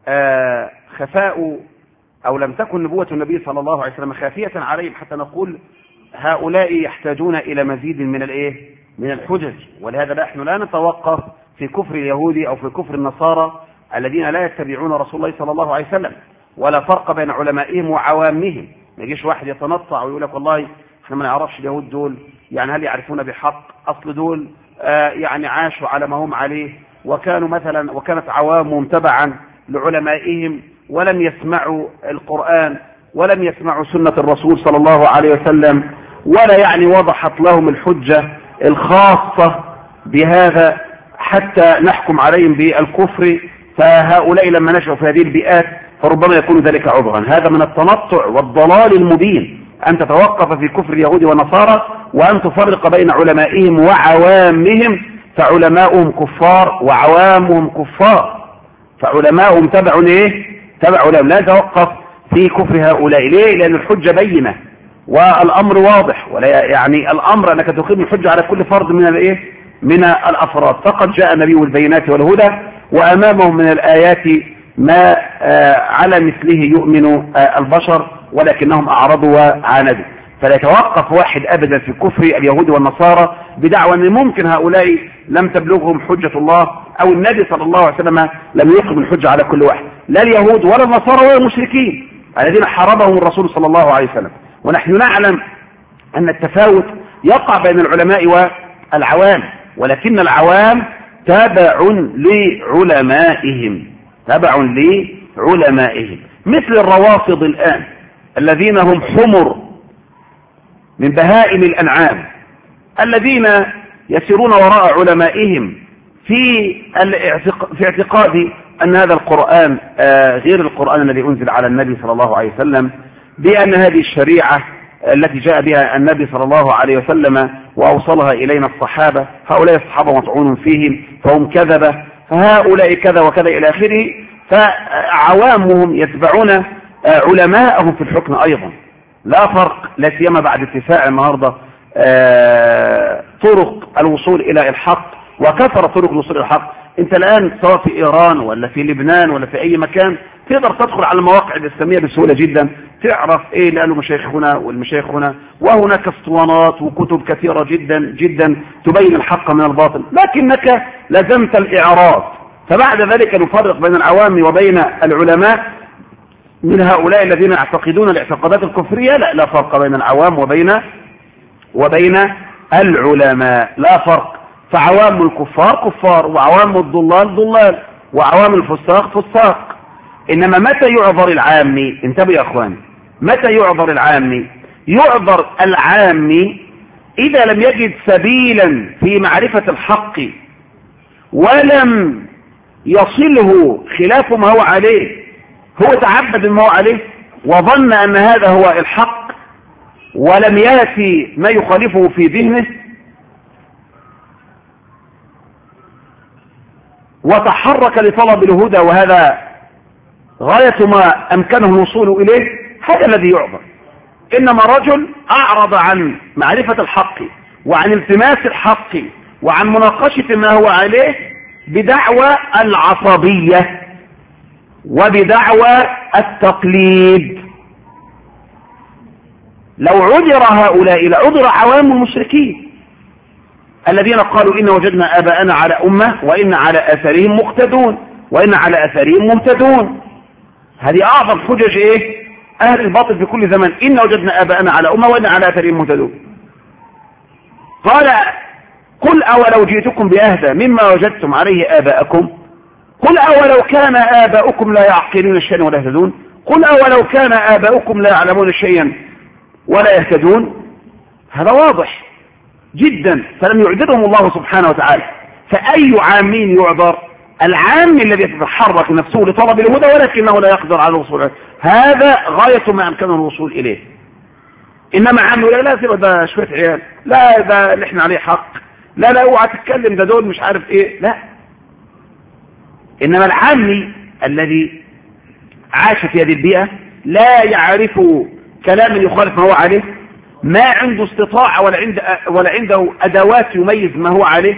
خفاء أو لم تكن نبوة النبي صلى الله عليه وسلم خافية عليهم حتى نقول هؤلاء يحتاجون إلى مزيد من الحجج. ولهذا نحن لا نتوقف في كفر اليهود أو في كفر النصارى الذين لا يتبعون رسول الله صلى الله عليه وسلم، ولا فرق بين علمائهم وعوامهم. ما يجيش واحد يتنطع ويقول لك والله احنا ما نعرفش اليهود دول، يعني هل يعرفون بحق؟ أصل دول يعني عاشوا على ما هم عليه وكانوا مثلا وكانت عوامهم تبعا لعلمائهم ولم يسمعوا القرآن ولم يسمعوا سنة الرسول صلى الله عليه وسلم، ولا يعني وضحت لهم الحجة الخاصة بهذا حتى نحكم عليهم بالكفر. فهؤلاء لما نشأوا في هذه البيئات فربما يكون ذلك عذرا. هذا من التنطع والضلال المبين أن تتوقف في كفر اليهود والنصارى وأن تفرق بين علمائهم وعوامهم، فعلماؤهم كفار وعوامهم كفار، فعلماؤهم تبع لهم. لا يتوقف في كفر هؤلاء. ليه؟ لأن الحجة بينة والأمر واضح، ولا يعني الأمر أنك تقيم الحجة على كل فرد من الأفراد. فقد جاء النبي بالبينات والهدى وأمامهم من الآيات ما على مثله يؤمن البشر ولكنهم أعرضوا وعاندوا. فلا يتوقف واحد أبدا في كفر اليهود والنصارى بدعوى أن ممكن هؤلاء لم تبلغهم حجة الله أو النبي صلى الله عليه وسلم لم يقم الحجة على كل واحد، لا اليهود ولا النصارى ولا المشركين الذين حاربهم الرسول صلى الله عليه وسلم. ونحن نعلم أن التفاوت يقع بين العلماء والعوام، ولكن العوام تابع لعلمائهم مثل الروافض الآن الذين هم حمر من بهائم الأنعام، الذين يسيرون وراء علمائهم في اعتقاد أن هذا القرآن غير القرآن الذي أنزل على النبي صلى الله عليه وسلم، بأن هذه الشريعة التي جاء بها النبي صلى الله عليه وسلم وأوصلها إلينا الصحابة، هؤلاء الصحابة مطعون فيهم فهم كذبة، فهؤلاء كذا وكذا إلى آخره. فعوامهم يتبعون علماءهم في الحكم أيضا. لا فرق، لا سيما بعد اتساع النهارده طرق الوصول إلى الحق وكثر طرق الوصول إلى الحق. أنت الآن سواء في إيران ولا في لبنان ولا في أي مكان تقدر تدخل على المواقع الإسلامية بسهولة جدا، تعرف إيه اللي قالوا مشايخنا والمشايخ هنا، وهناك اسطوانات وكتب كثيرة جدا جدا تبين الحق من الباطل، لكنك لزمت الإعراض. فبعد ذلك نفرق بين العوام وبين العلماء من هؤلاء الذين يعتقدون الاعتقادات الكفرية. لا فرق بين العوام وبين العلماء، لا فرق. فعوام الكفار كفار وعوام الضلال ضلال وعوام الفساق فساق. إنما متى يعذر العامي؟ انتبهوا يا أخواني، متى يعذر العامي؟ يعذر العامي إذا لم يجد سبيلا في معرفة الحق ولم يصله خلاف ما هو عليه، هو تعبد ما هو عليه وظن أن هذا هو الحق ولم يأتي ما يخالفه في ذهنه وتحرك لطلب الهدى، وهذا غاية ما أمكنه الوصول إليه، هذا الذي يعبر. إنما رجل أعرض عن معرفة الحق وعن التماس الحق وعن مناقشة ما هو عليه بدعوى العصبية وبدعوى التقليد. لو عذر هؤلاء لعذر عوام المشركين الذين قالوا إن وجدنا آباءنا على أمة وإن على أثرهم مقتدون وإن على أثرهم مهتدون. هذه أعظم حجج إيه؟ أهل الباطل في كل زمان، إن وجدنا آباءنا على أمة وإن على أثرهم مهتدون. قال قل أولو جئتكم بأهدى مما وجدتم عليه آباءكم، قل أولو كان آباؤكم لا يعقلون شيئا ولا يهتدون، قل أولو كان آباؤكم لا يعلمون شيئا ولا يهتدون. هذا واضح جدا، فلم يعذرهم الله سبحانه وتعالى. فأي عامين يعذر؟ العام الذي يتحرك نفسه لطلب الهدى ولكنه لا يقدر على الوصول، هذا غاية ما أمكنه الوصول إليه. إنما عام يقول لا سيبه ده شوية عيال، لا ده اللي احنا عليه حق، لا لا اوعى تتكلم ده دول مش عارف ايه، لا. إنما العامي الذي عاش في هذه البيئة لا يعرف كلام يخالف ما هو عليه، ما عنده استطاعة ولا عنده أدوات يميز ما هو عليه،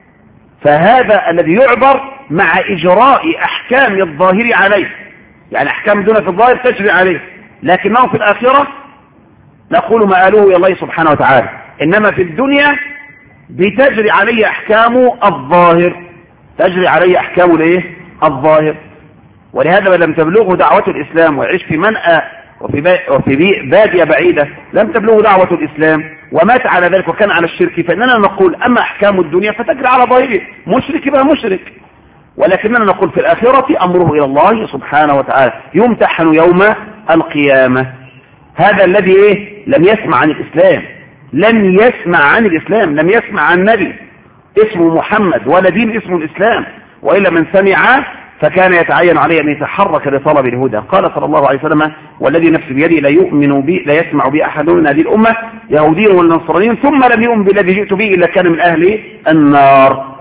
فهذا الذي يعبر مع إجراء أحكام الظاهر عليه، يعني أحكام دون في الظاهر تجري عليه، لكنه في الآخرة نقول ما قالوه إلى الله سبحانه وتعالى، إنما في الدنيا بتجري عليه أحكام الظاهر، تجري عليه أحكام الايه؟ الظاهر. ولهذا لم تبلغه دعوة الإسلام ويعيش في منأى وفي بادية بعيدة لم تبلغه دعوة الإسلام ومات على ذلك وكان على الشرك، فإننا نقول أما أحكام الدنيا فتجري على ظاهره، مشرك يبقى مشرك، ولكننا نقول في الآخرة أمره إلى الله سبحانه وتعالى، يمتحن يوم القيامة. هذا الذي إيه؟ لم يسمع عن الإسلام، لم يسمع عن الإسلام، لم يسمع عن نبي اسمه محمد ولا دين اسمه الإسلام، وإلا من سمع فكان يتعين عليه أن يتحرك لطلب الهدى. قال صلى الله عليه وسلم والذي نفسي بيدي لا يؤمن بي لا يسمع بي أحد من هذه الأمة يهودي ولا نصراني ثم لم يؤمن بالذي جئت به إلا كان من أهل النار.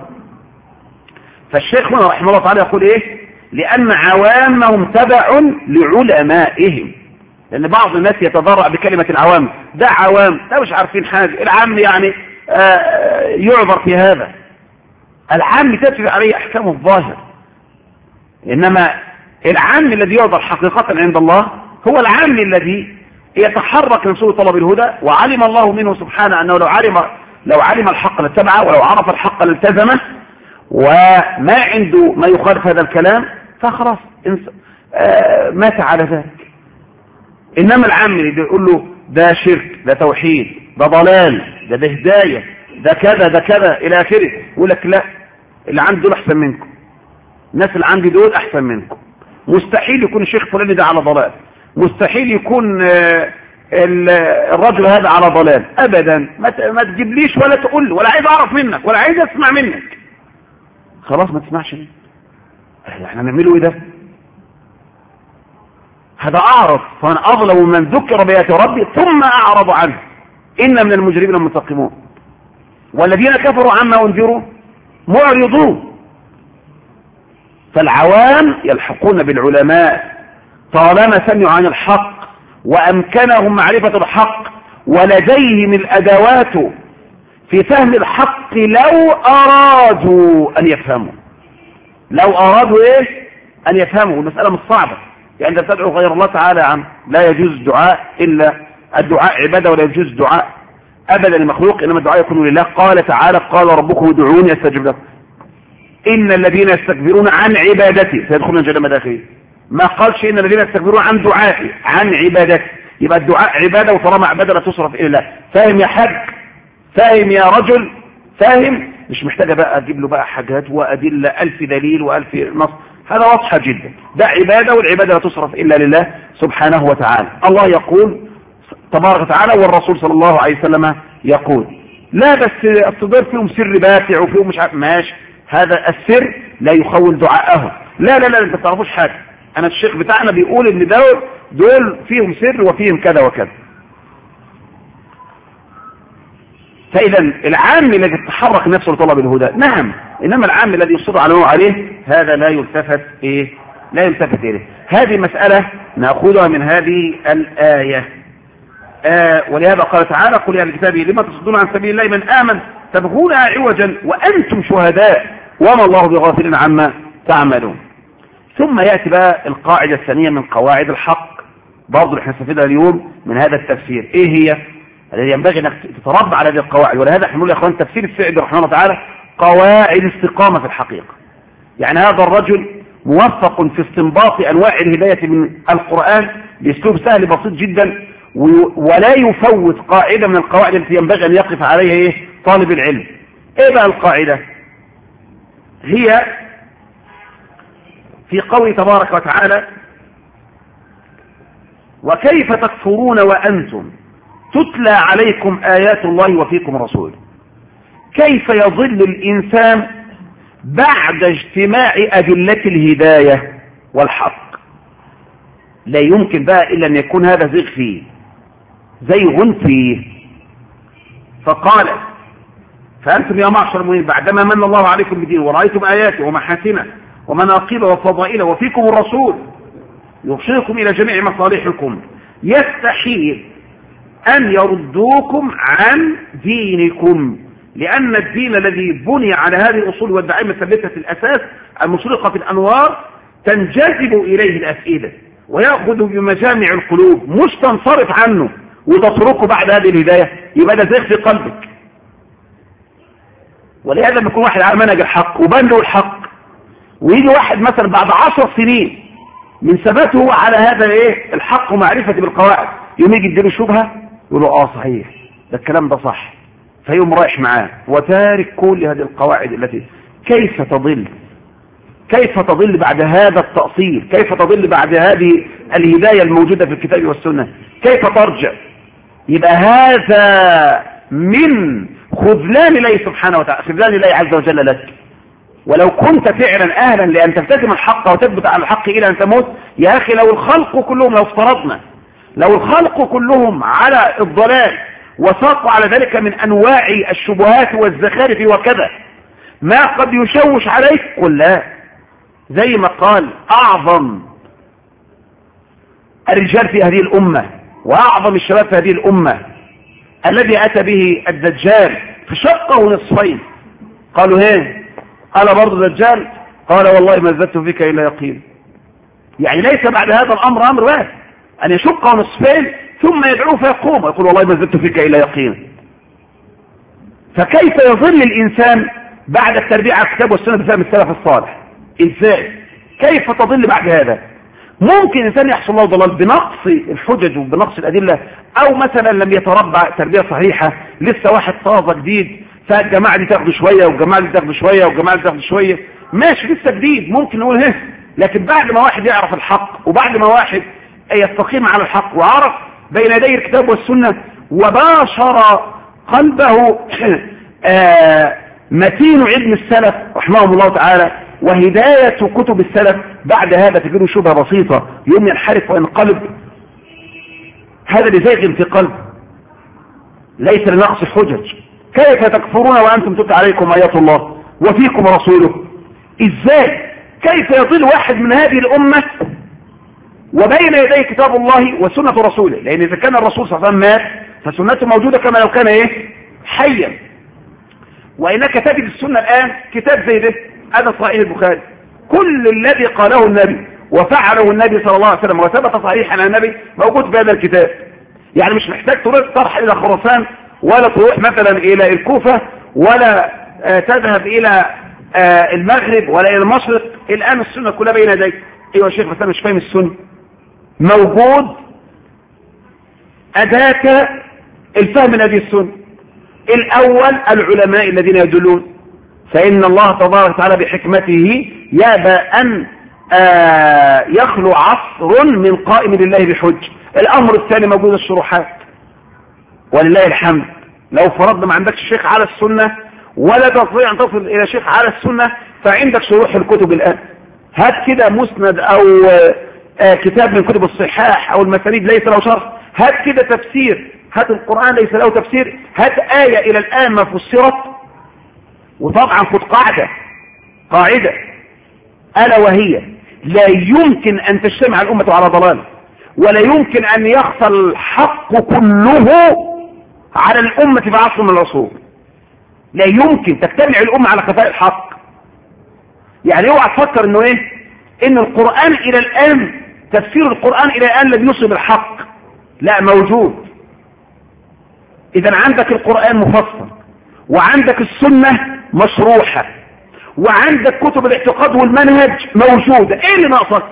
فالشيخ هنا رحمه الله تعالى يقول إيه؟ لأن عوامهم تبع لعلمائهم، لأن بعض الناس يتضرع بكلمة العوام، ده عوام ده مش عارفين حاجة، العام يعني يعذر في هذا، العام تجري عليه أحكام الظاهر، إنما العام الذي يعذر حقيقة عند الله هو العام الذي يتحرك من سوء طلب الهدى وعلم الله منه سبحانه أنه لو علم الحق لاتبعه ولو عرف الحق لالتزمه، وما عنده ما يخالف هذا الكلام فخلاص مات على ذلك. إنما العام اللي يقول له ده شرك ده توحيد ده ضلال ده هداية ده كذا ده كذا إلى آخره، يقول لك لا اللي عندي دول أحسن منكم، الناس اللي عندي دول أحسن منكم، مستحيل يكون الشيخ فلان ده على ضلال، مستحيل يكون الرجل هذا على ضلال أبدا، ما تجيبليش ولا تقول ولا عايز أعرف منك ولا عايز أسمع منك، خلاص ما تسمعش منك، احنا نعمله إيه ده؟ هذا أعرض، فمن أظلم من ذكر بآيات ربي ثم أعرض عنه إن من المجرمين منتقمون والذين كفروا عما أنذروا معرضون. فالعوام يلحقون بالعلماء طالما سمعوا عن الحق وأمكنهم معرفة الحق ولديهم الأدوات في فهم الحق لو أرادوا أن يفهموا، لو أرادوا إيه؟ أن يفهموا. المسألة مش صعبة، يعني أنت تدعو غير الله تعالى عن لا يجوز دعاء إلا الدعاء عبادة ولا يجوز دعاء أبدا المخلوق، إنما الدعاء يكون لله. قال تعالى قال ربكم ادعوني أستجب لكم إن الذين يستكبرون عن عبادتي سيدخلون جهنم داخلين، ما قالش إن الذين يستكبرون عن دعائي عن عبادتي، يبقى الدعاء عبادة وطالما عبادة لا تصرف إلى الله. فاهم يا حاج؟ فاهم يا رجل؟ فاهم؟ مش محتاجة بقى أجيب له بقى حاجات وأدلة 1000 دليل و1000 نص، هذا واضحة جدا، ده عبادة والعبادة لا تصرف إلا لله سبحانه وتعالى. الله يقول تبارك وتعالى والرسول صلى الله عليه وسلم يقول لا بس الصدور فيهم سر باتع وفيهم مش عارف، ماشي، هذا السر لا يخول دعاءهم. لا لا لا انت ما تعرفوش حاجه، انا الشيخ بتاعنا بيقول ان دول فيهم سر وفيهم كذا وكذا. فاذا العام الذي يتحرك نفسه لطلب الهدى نعم، انما العام الذي يصر عليه هذا لا يلتفت لا يلتفت اليه. هذه مسألة نأخذها من هذه الآية. ولهذا قال تعالى: قل يا الكتاب لما تصدون عن سبيل الله من آمن تبغونها عوجا وأنتم شهداء وما الله بغافل عما تعملون. ثم يأتي بقى القاعدة الثانية من قواعد الحق برضو احنا نستفيدها اليوم من هذا التفسير. ايه هي؟ الذي ينبغي انك تتربى على هذه القواعد، ولهذا احنا نقول يا اخوان تفسير السعدي رحمه الله تعالى قواعد استقامة في الحقيقة. يعني هذا الرجل موفق في استنباط انواع الهداية من القرآن باسلوب سهل بسيط جدا، ولا يفوت قاعدة من القواعد التي ينبغي ان يقف عليها طالب العلم. ايه بقى القاعدة؟ هي في قوله تبارك وتعالى: وكيف تكفرون وأنتم تتلى عليكم آيات الله وفيكم رسوله. كيف يظل الإنسان بعد اجتماع أدلة الهداية والحق؟ لا يمكن بقى إلا أن يكون هذا زيغ فيه، زيغ فيه. فقال: فأنتم يا معشر المؤمنين بعدما من الله عليكم بدين ورأيتم آياته ومحاسنه ومناقب وفضائله وفيكم الرسول يرشدكم إلى جميع مصالحكم، يستحيل أن يردوكم عن دينكم، لأن الدين الذي بني على هذه الأصول والدعائم الثابتة في الأساس المشرقة في الأنوار تنجذب إليه الأفئدة ويأخذ بمجامع القلوب، مش تنصرف عنه وتتركه بعد هذه الهداية، يبقى ده زيغ في قلبك. ولهذا لما يكون واحد على منهج الحق وبان له الحق، ويجي واحد مثلا بعد 10 سنين من ثباته على هذا الحق ومعرفة بالقواعد، يوم يجي يديله شبهة يقول له صحيح ده الكلام ده صح، فيوم رايح معاه وتارك كل هذه القواعد التي كيف تضل بعد هذا التأصيل، كيف تضل بعد هذه الهداية الموجودة في الكتاب والسنة، كيف ترجع؟ يبقى هذا من خذلان الله سبحانه وتعالى، خذلان الله عز وجل لك. ولو كنت فعلا أهلا لأن تلتزم الحق وتثبت على الحق إلى أن تموت، يا أخي لو الخلق كلهم، لو افترضنا لو الخلق كلهم على الضلال وساقوا على ذلك من أنواع الشبهات والزخارف وكذا ما قد يشوش عليك، قل لا. زي ما قال أعظم الرجال في هذه الأمة وأعظم الشباب في هذه الأمة الذي أتى به الدجال فشقه نصفين، قالوا قال برضو دجال، قال والله ما زدت فيك إلا يقين. يعني ليس بعد هذا الأمر أمر واحد أن يشقه نصفين ثم يدعوه فيقوم ويقول والله ما زدت فيك إلا يقين. فكيف يظل الإنسان بعد التربية على الكتاب والسنة بفهم السلف الصالح؟ إزاي؟ كيف تظل بعد هذا؟ ممكن الإنسان يحصل له ضلال بنقص الحجج وبنقص الأدلة، أو مثلا لم يتربى تربية صحيحة، لسه واحد طازة جديد، فالجماعة دي تاخده شوية والجماعة دي تاخده شوية والجماعة دي تاخده شوية، ماشي لسه جديد ممكن نقول لكن بعد ما واحد يعرف الحق وبعد ما واحد يستقيم على الحق وعرف بين يدي الكتاب والسنة وباشر قلبه متين علم السلف رحمهم الله تعالى وهداية كتب السلف، بعد هذا تجده شبهة بسيطة يوم ينحرف وينقلب. هذا لزيغ في قلب ليس لنقص الحجج. كيف تكفرون وأنتم تتلى عليكم آيات الله وفيكم رسوله؟ إزاي؟ كيف يضل واحد من هذه الأمة وبين يديه كتاب الله وسنة رسوله؟ لأن إذا كان الرسول صلى الله عليه وسلم مات فسنته موجودة كما لو كان حيا. وإنك تجد السنة الآن كتاب زي ده، هذا صحيح البخاري، كل الذي قاله النبي وفعله النبي صلى الله عليه وسلم وثبت صحيحا عن النبي موجود في هذا الكتاب. يعني مش محتاج تروح ترحل إلى خراسان ولا تروح مثلا إلى الكوفة ولا تذهب إلى المغرب ولا إلى المشرق. الآن السنة كلها بين يديك. أيها الشيخ بس أنا مش فاهم السنة، موجود أداة الفهم من هذه السنة. الأول العلماء الذين يدلون، فإن الله تبارك وتعالى بحكمته يأبى أن يخلو عصر من قائم لله بحج. الأمر الثاني موجود الشروحات ولله الحمد، لو فرضنا ما عندكش شيخ على السنة ولا تستطيع ان تصل الى شيخ على السنة، فعندك شروح الكتب الان. هات كده مسند او كتاب من كتب الصحاح او المسانيد ليس له شرح، هات كده تفسير، هات القرآن ليس له تفسير، هات آية الى الان ما فسرت. وطبعا خد قاعدة ألا وهي: لا يمكن أن تجتمع الأمة على ضلال، ولا يمكن أن يخفى الحق كله على الأمة في عصر من العصور. لا يمكن تجتمع الأمة على خفاء الحق. يعني اوعى تفكر انه ايه، ان القرآن الى الآن تفسير القرآن الى الآن لم يصب الحق. لا، موجود. اذا عندك القرآن مفسر، وعندك السنة مشروحة، وعندك كتب الاعتقاد والمنهج موجودة. ايه اللي ناقصك؟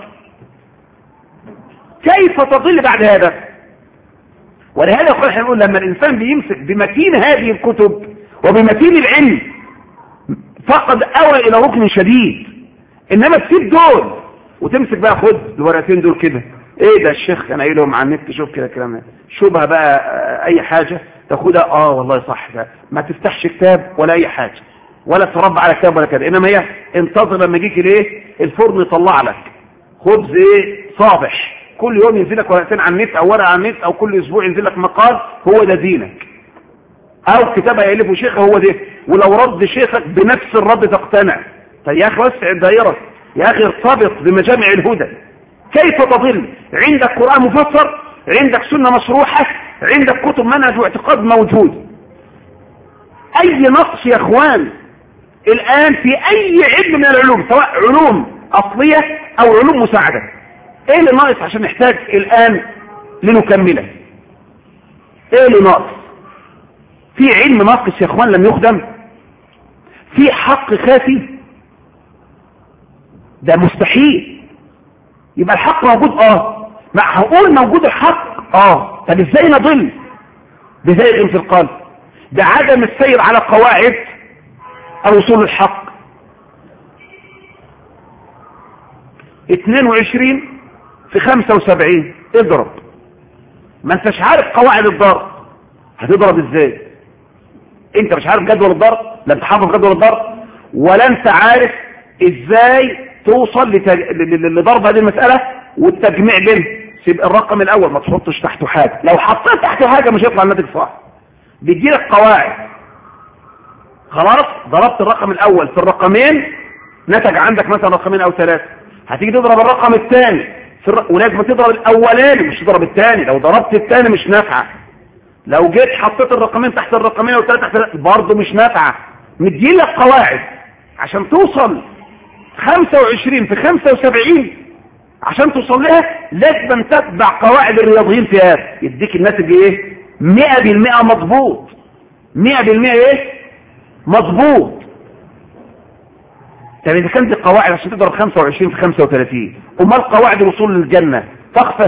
كيف تضل بعد هذا؟ ولهذا يقول احنا نقول لما الانسان بيمسك بمتين هذه الكتب وبمتين العلم فقد اوى الى ركن شديد. انما تسيب دول وتمسك بقى، خد الورقتين دول كده، ايه ده الشيخ كان قايلهم على النت، شوف كده كلام شبهه بقى، اي حاجه تاخدها، والله صح، ده ما تفتحش كتاب ولا اي حاجه ولا تربع على كتاب ولا كده. انما هي انتظر لما يجيك الايه الفرن يطلع لك خبز صابح، كل يوم ينزل لك ورقتين على النت او ورقه على النت، او كل اسبوع ينزل لك مقال، هو ده دينك. او كتاب يالفه شيخ، هو ده. ولو رد شيخك بنفس الرد تقتنع. طيب يا اخي وسع دائرتك يا اخي، ارتبط بمجامع الهدى. كيف تضل؟ عندك قرآن مفسر، عندك سنة مشروحة، عندك كتب منهج واعتقاد موجود. اي نقص يا اخوان الان في اي علم من العلوم، سواء علوم اصلية او علوم مساعدة، ايه اللي ناقص عشان نحتاج الان لنكمله؟ ايه اللي ناقص؟ في علم ناقص يا اخوان لم يخدم؟ في حق خافي؟ ده مستحيل. يبقى الحق موجود، معقول موجود الحق، طب ازاي نضل بزيغ في القلب؟ ده عدم السير على قواعد الوصول للحق. 22 في 75 اضرب. ما انتش عارف قواعد الضرب، هتضرب ازاي؟ انت مش عارف جدول الضرب، لا انت حافظ جدول الضرب، ولا انت عارف ازاي توصل لضرب هذه المسألة والتجميع بينه. سيب الرقم الاول ما تحطش تحته حاجة، لو حطيت تحته حاجة مش هيطلع الناتج صح. بيجيلك قواعد، خلاص ضربت الرقم الاول في الرقمين نتج عندك مثلا رقمين او ثلاثة، هتيجي تضرب الرقم الثاني ولازم تضرب الاولاني مش تضرب الثاني. لو ضربت الثاني مش نافعة. لو جيت حطيت الرقمين تحت الرقمين او ثلاثة تحت برضه مش نافعة. مديلك قواعد عشان توصل 25 في 75، عشان توصل لها لازم تتبع قواعد الرياضيين في هذا، يديك الناتج ايه 100% مضبوط. 100% ايه مضبوط. طب اذا كانت القواعد عشان تضرب 25 في 35، امال قواعد الوصول للجنة تخفى؟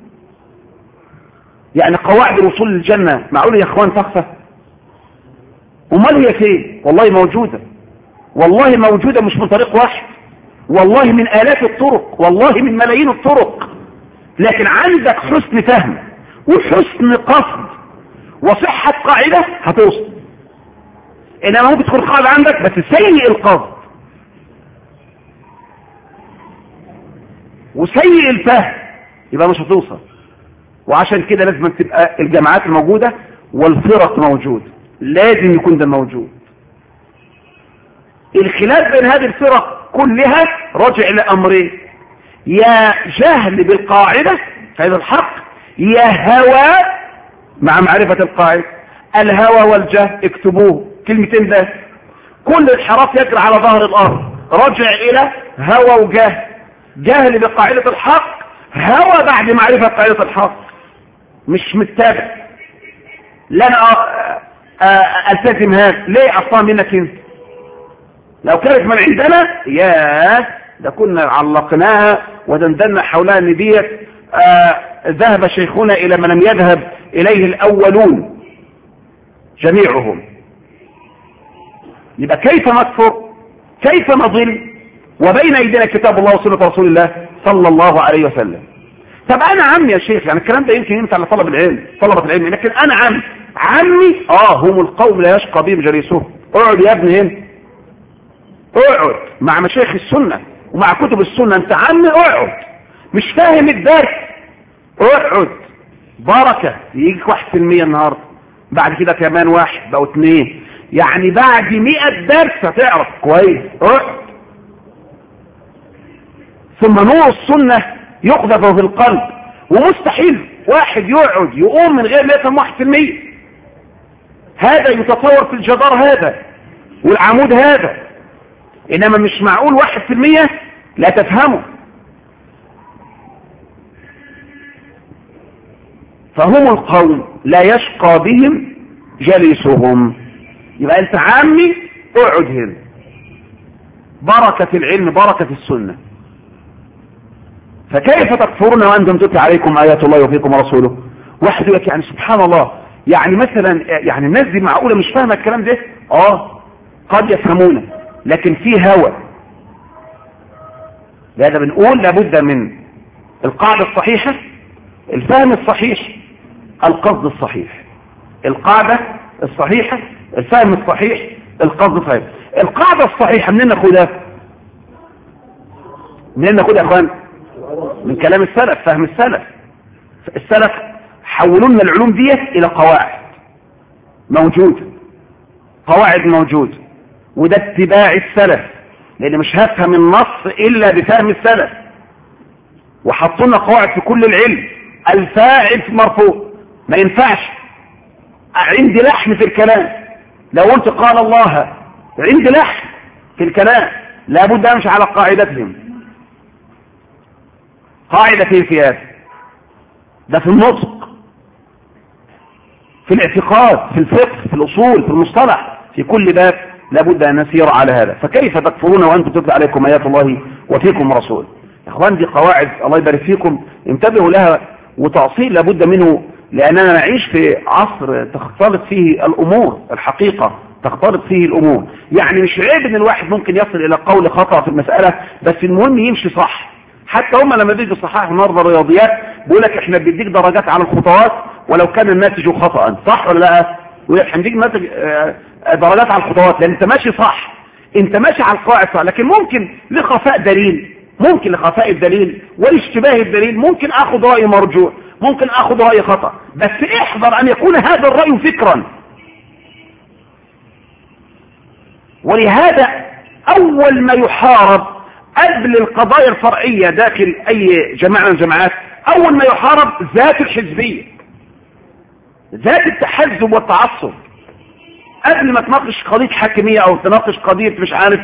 يعني قواعد الوصول للجنة معقول يا اخوان تخفى؟ امال هي فين؟ والله موجودة، والله موجودة، مش من طريق واحد، والله من آلاف الطرق، والله من ملايين الطرق. لكن عندك حسن فهم وحسن قصد وصحة قاعدة هتوصل. انما ممكن تكون قاعدة عندك بس سيء القصد وسيء الفهم، يبقى مش هتوصل. وعشان كده لازم تبقى الجماعات الموجودة والفرق موجود، لازم يكون ده موجود. الخلاف بين هذه الفرق كلها راجع لأمرين: يا جهل بالقاعدة هذا الحق، يا هوى مع معرفة القاعدة. الهوى والجهل اكتبوه كلمتين بس، كل الحراف يجري على ظهر الأرض راجع إلى هوى وجهل. جهل بقاعدة الحق، هوى بعد معرفة قاعدة الحق، مش متابع. لا أنا ألتزم هذا ليه؟ أصلا منك انت. لو كانت من عندنا ده كنا علقناها ودندنا حولها ان ديت ذهب شيخنا الى ما لم يذهب اليه الاولون جميعهم. يبقى كيف نكفر؟ كيف نضل وبين ايدينا كتاب الله وسنة رسول الله صلى الله عليه وسلم؟ طب انا عم يا شيخ، يعني الكلام ده يمكن ينفع لطلب العلم طلبة العلم، لكن انا عم عمي هم القوم لا يشقى بهم جليسهم. اقعد يا ابني هنا، اقعد مع مشايخ السنة ومع كتب السنة. انت عمي اقعد، مش فاهم الدرس اقعد، بركة يجيك 1% النهاردة، بعد كده كمان 1 بقوا 2، يعني بعد 100 درس هتعرف كويس. اقعد. ثم نور السنة يقذف في القلب، ومستحيل واحد يقعد يقوم من غير ما يفهم 1%. هذا يتصور في الجدار هذا والعمود هذا، انما مش معقول 1% لا تفهمه. فهم القوم لا يشقى بهم جليسهم. يبقى انت عمي اقعد هنا، بركة العلم بركة السنة. فكيف تكفرون وانتم تتلى عليكم ايات الله وفيكم رسوله؟ واحد يقول لك يعني سبحان الله، يعني مثلا يعني الناس دي معقولة مش فاهمة الكلام ده؟ قد يفهمونه، لكن فيه هوى. لهذا بنقول لابد من القاعدة الصحيحة، الفهم الصحيح، القصد الصحيح. القاعدة الصحيحة، الفهم الصحيح، القصد الصحيح. القاعدة الصحيحة منين ناخدها؟ منين ناخدها يا اخوان؟ من كلام السلف، فهم السلف. السلف حولوا لنا العلوم ديت الى قواعد موجودة، قواعد موجودة، وده اتباع السلف، لان مش هفهم النص الا بفهم السلف. وحطوا لنا قواعد في كل العلم. الفاعل مرفوع، ما ينفعش عندي لحن في الكلام. لو قلت قال الله عندي لحن في الكلام لابد امشي على قاعدتهم. قاعدة في هذا، ده في النطق، في الاعتقاد، في الفقه، في الاصول، في المصطلح، في كل باب لابد ان نسير على هذا. فكيف تكفرون وانتم تتلى عليكم ايات الله وفيكم رسول؟ يا اخوان دي قواعد الله يبارك فيكم، انتبهوا لها، وتأصيل لابد منه، لاننا نعيش في عصر تختلط فيه الامور، الحقيقة تختلط فيه الامور. يعني مش عيب ان الواحد ممكن يصل الى قول خطأ في المسألة، بس المهم يمشي صح. حتى هم لما بيجوا صحاح النهارده الرياضيات بيقول لك احنا بنديك درجات على الخطوات ولو كان الناتج خطأ، صح ولا لا؟ يقول لك هنديك درجات على الخطوات لان انت ماشي صح، انت ماشي على القواعد صح. لكن ممكن لخفاء دليل، ممكن لخفاء الدليل والاشتباه الدليل ممكن اخذ رأي مرجوع، ممكن اخذ رأي خطأ، بس احذر ان يكون هذا الرأي فكرا. ولهذا اول ما يحارب قبل القضايا الفرعية داخل اي جماعة من الجماعات، اول ما يحارب ذات الحزبية، ذات التحزب والتعصب. قبل ما تناقش قضية حاكمية او تناقش قضية مش عارف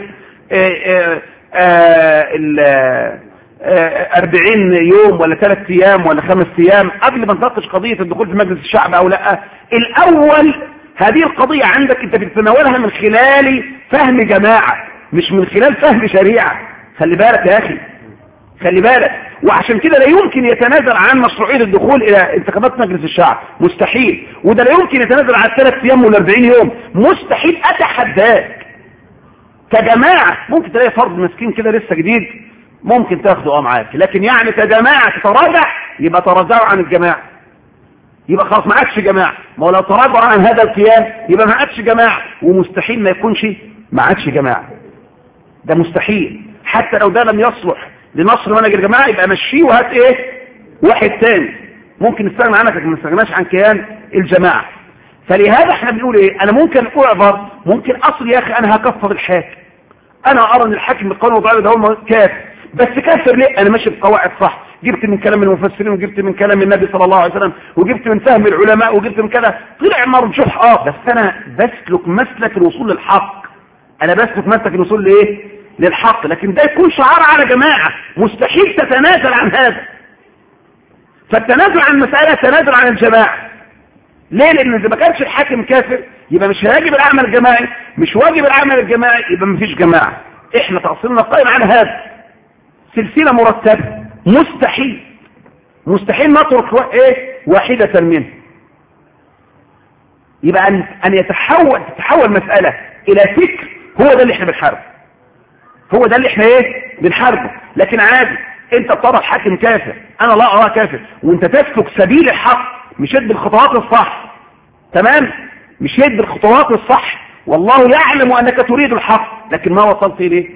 40 يوم ولا 3 ايام ولا 5 ايام، قبل ما تناقش قضية الدخول في مجلس الشعب او لا، الاول هذه القضية عندك انت بتتناولها من خلال فهم جماعة، مش من خلال فهم شريعة. خلي بالك يا اخي، خلي بالك. وعشان كده لا يمكن يتنازل عن مشروعية الدخول الى انتخابات مجلس الشعب، مستحيل. وده لا يمكن يتنازل عن 3 ايام ولا 40 يوم، مستحيل. اتحداك كجماعة. ممكن تلاقي فرد مسكين كده لسه جديد ممكن تاخده معاك، لكن يعني كجماعة تتراجع، يبقى تراجعوا عن الجماعة، يبقى خلاص ما عادش جماعة. ما هو لو تراجعوا عن هذا القيام يبقى ما عادش جماعة، ومستحيل ما يكونش ما عادش جماعة. ده مستحيل. حتى لو ده لم يصلح لنصر منهج الجماعة يبقى مشيه وهات ايه واحد تاني ممكن نستغنى عنك، لكن ما نستغناش عن كيان الجماعة. فلهذا احنا بنقول ايه، انا ممكن اعبر، ممكن اصل يا اخي انا هكفر الحاكم، انا ارى ان الحاكم بالقانون والضعيف ده هو كافر، بس كافر ليه؟ انا ماشي بقواعد صح، جبت من كلام المفسرين وجبت من كلام النبي صلى الله عليه وسلم وجبت من فهم العلماء وجبت من كذا، طلع مرجوح. بس انا بسلك مسلك الوصول للحق، انا بسلك مسلك الوصول لايه؟ للحق. لكن ده يكون شعار على جماعة، مستحيل تتنازل عن هذا. فالتنازل عن المسألة تنازل عن الجماعة. ليه؟ لان اذا ما كانش الحاكم كافر يبقى مش هيجب العمل الجماعي، مش واجب العمل الجماعي، يبقى مفيش جماعة. احنا تأصيلنا قائم على هذا، سلسلة مرتبة. مستحيل مستحيل نترك ايه واحدة منه. يبقى ان تتحول مسألة الى فكر، هو ده اللي احنا بنحاربه، هو ده اللي احنا ايه بنحاربه. لكن عادي انت ترى الحاكم كافر، انا لا اراه كافر، وانت تسلك سبيل الحق، مشيت بالخطوات الصح، تمام، مش يد الخطوات الصح، والله يعلم انك تريد الحق لكن ما وصلت اليه.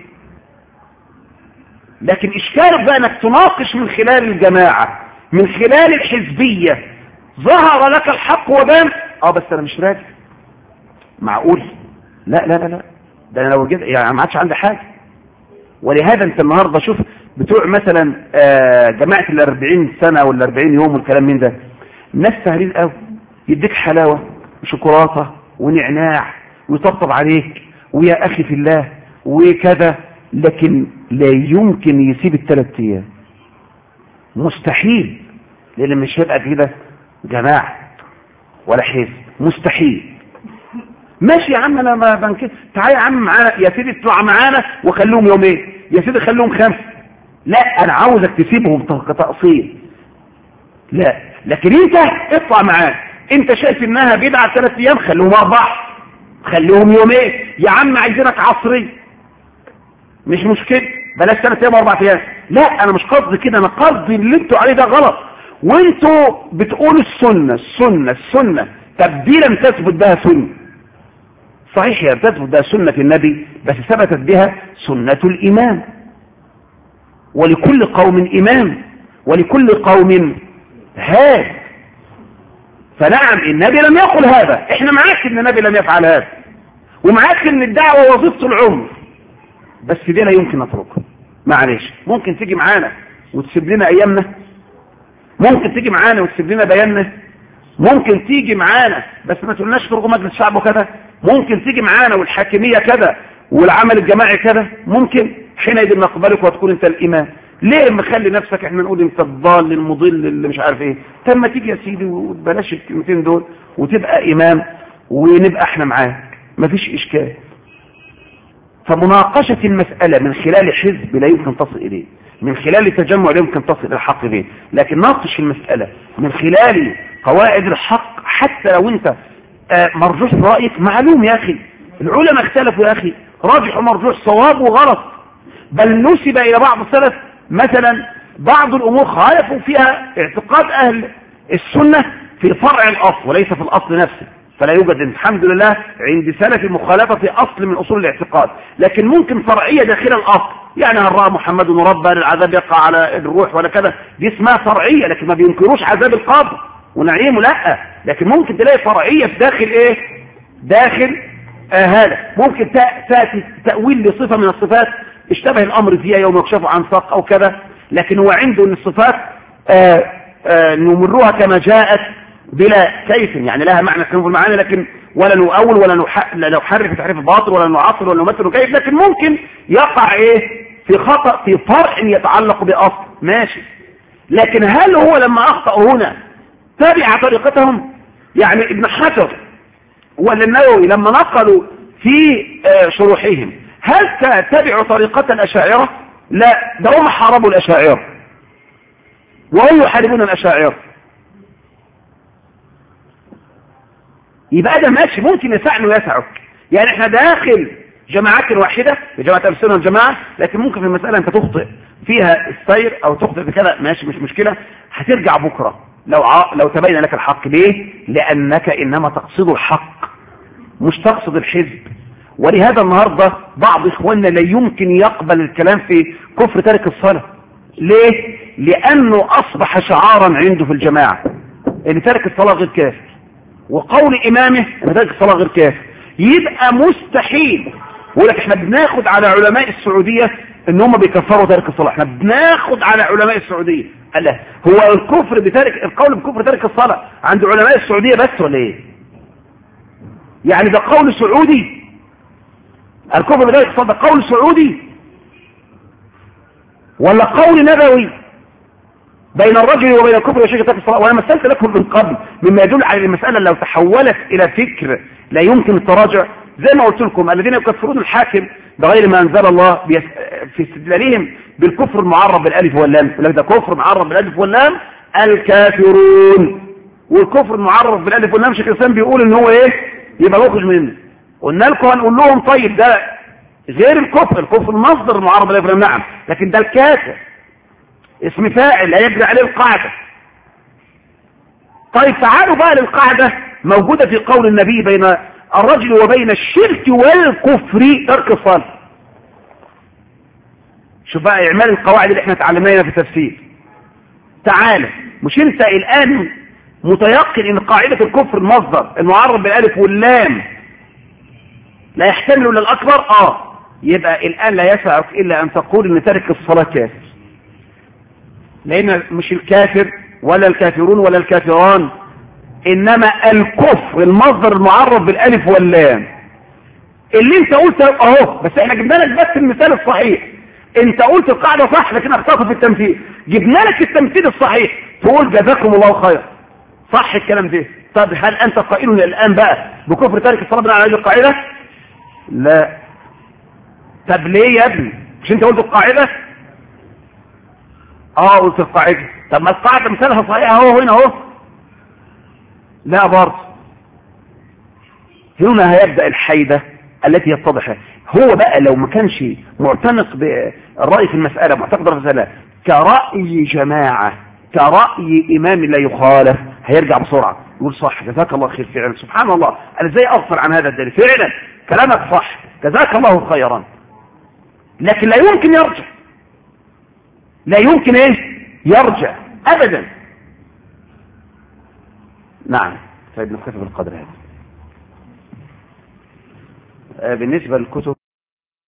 لكن اشكالك بقى انك تناقش من خلال الجماعة، من خلال الحزبية، ظهر لك الحق وبان، بس انا مش راجع. معقول؟ لا لا لا لا، ده انا لو جيت يعني ما عادش عندي حاجة. ولهذا انت النهارده شوف بتوع مثلا جماعة ال40 سنة وال40 يوم والكلام من ده، الناس سهلين قوي، يديك حلاوة وشوكولاتة ونعناع ويطبطب عليك ويا اخي في الله وكذا، لكن لا يمكن يسيب ال3 ايام، مستحيل، لان مش هيبقى كده جماعة ولا حزب، مستحيل. ماشي يا عم انا ما بنكر، تعالى يا عم معانا يا سيدي، اطلع معانا وخلوهم يومين يا سيدي، خلوهم 5، لا انا عاوزك تسيبهم كتقصير، لا، لكن انت اطلع معانا، انت شايف انها بدعة 3 ايام، خلوهم 4، خلوهم يومين، يا عم عايزينك عصري مش مشكلة، بلاش 3 ايام و4 ايام، لا انا مش قصدي كده، انا قصدي اللي انتوا عليه ده غلط، وانتوا بتقولوا السنة السنة السنة، طب دي لم تثبت بها سنة، صحيح هي تثبت بها سنة النبي، بس ثبتت بها سنة الإمام، ولكل قوم إمام ولكل قوم هاد. فنعم النبي لم يقل هذا، احنا معاك ان النبي لم يفعل هذا، ومعاك ان الدعوة وظيفة العمر، بس دي لا يمكن نتركها، معلش. ممكن تيجي معانا وتسيب لنا ايامنا، ممكن تيجي معانا وتسيب لنا بياننا، ممكن تيجي معانا بس ما تقولناش ترجو مجلس الشعب وكذا، ممكن تيجي معانا والحاكمية كذا والعمل الجماعي كذا، ممكن، حينئذ نقبلك وتكون انت الامام. ليه مخلي نفسك احنا نقول انت الضال المضل اللي مش عارف ايه؟ طب ما تيجي يا سيدي وبلاش الكلمتين دول وتبقى امام ونبقى احنا معاك، مفيش اشكال. فمناقشة المسألة من خلال حزب لا يمكن تصل اليه، من خلال تجمع لا يمكن تصل الى الحق به، لكن ناقش المسألة من خلال قواعد الحق، حتى لو انت مرجوح رأيك، معلوم يا اخي العلماء اختلفوا يا اخي، راجح ومرجوح، صواب وغلط، بل نسب الى بعض السلف مثلا بعض الامور خالفوا فيها اعتقاد اهل السنة في فرع الاصل وليس في الاصل نفسه، فلا يوجد الحمد لله عند سلف المخالفة في اصل من اصول الاعتقاد، لكن ممكن فرعية داخل الاصل، يعني هل رأى محمد ربا العذاب يقع على الروح ولا كذا، دي اسمها فرعية، لكن ما بينكروش عذاب القبر ونعيمه، لا، لكن ممكن تلاقي فرعية في داخل ايه، داخل هذا، ممكن تأتي تأويل لصفة من الصفات اشتبه الامر فيها يوم يكشف عن ساق او كذا، لكن هو عنده ان الصفات نمرها كما جاءت بلا كيف، يعني لها معنى كنوف المعاني، لكن ولا نؤول ولا نحرف تحريف الباطل ولا نعطل ولا نمثل كيف، لكن ممكن يقع ايه في خطأ في فرع يتعلق بأصل، ماشي، لكن هل هو لما اخطأ هنا تبع طريقتهم؟ يعني ابن حجر ولا النووي لما نقلوا في شروحهم هل تبعوا طريقة الأشاعرة؟ لا، ده هم حاربوا الأشاعرة وهم يحاربون الأشاعرة، يبقى ده ماشي، ممكن يسعني ويسعك، يعني احنا داخل جماعات واحدة جماعة أهل السنة والجماعة، لكن ممكن في المسألة انت تخطئ فيها السير او تخطئ في كذا، ماشي مش مشكلة، هترجع بكرة لو تبين لك الحق. ليه؟ لأنك إنما تقصد الحق مش تقصد الحزب. ولهذا النهاردة بعض إخواننا لا يمكن يقبل الكلام في كفر تارك الصلاة. ليه؟ لأنه أصبح شعارا عنده في الجماعة إن تارك الصلاة غير كافر، وقول إمامه إن تارك الصلاة غير كافر، يبقى مستحيل. ولك احنا بناخد على علماء السعودية ان هم بيكفروا تارك الصلاة، احنا بناخد على علماء السعودية. قال له هو الكفر بتارك القول بكفر تارك الصلاة عند علماء السعودية بس ولا ايه؟ يعني ده قول سعودي؟ الكفر بتارك الصلاة ده قول سعودي ولا قول نبوي بين الرجل وبين الكفر وشرك تارك الصلاة؟ وانا مثلت لكم من قبل مما يدل على المسألة لو تحولت الى فكر لا يمكن التراجع، زي ما قلت لكم الذين يكفرون الحاكم بغير ما انزل الله في استدلالهم بالكفر المعرب بالالف واللام، ده كفر معرب بالالف واللام الكافرون، والكفر المعرب بالالف واللام شيخ الاسلام بيقول ان هو ايه؟ يبقى يخرج منه. قلنا لكم هنقول لهم طيب ده غير الكفر المصدر المعرب بالالف واللام، نعم، لكن ده الكافر اسم فاعل لا يجري عليه القاعده. طيب تعالوا بقى للقاعده موجودة في قول النبي بين الرجل وبين الشرك والكفر ترك الصلاة. شوف بقى اعمال القواعد اللي احنا اتعلمناها في التفسير. تعالى، مش انت الان متيقن ان قاعدة الكفر المصدر المعرب بالالف واللام لا يحتمل الا الاكبر؟ يبقى الان لا يسعك الا ان تقول ان ترك الصلاة كافر، لان مش الكافر ولا الكافرون ولا الكافران، انما الكفر المصدر المعرب بالالف واللام. اللي انت قلته اهو، بس احنا جبنا لك بس المثال الصحيح. انت قلت القاعدة صح لكن اخطأت في التمثيل، جبنا لك التمثيل الصحيح تقول جزاكم الله خير، صح الكلام ده. طب هل انت قائل الان بقى بكفر تارك الصلاة بناء على هذه القاعدة؟ لا. طب ليه يا ابني؟ مش انت قلت القاعدة؟ قلت القاعدة. طب ما القاعدة مثالها صحيح اهو هنا اهو. لا برضه، هنا هيبدأ الحيدة التي يتضح. هو بقى لو ما كانش معتنق بالرأي في المسألة، معتقد في المسألة كرأي جماعة، كرأي إمام لا يخالف، هيرجع بسرعة يقول صح جزاك الله خير فعلا، سبحان الله أنا ازاي أغفر عن هذا الدليل، فعلا كلامك صح جزاك الله خيرا. لكن لا يمكن يرجع، لا يمكن يرجع أبدا. نعم. طيب نكتفي بالقدر هذا. بالنسبة للكتب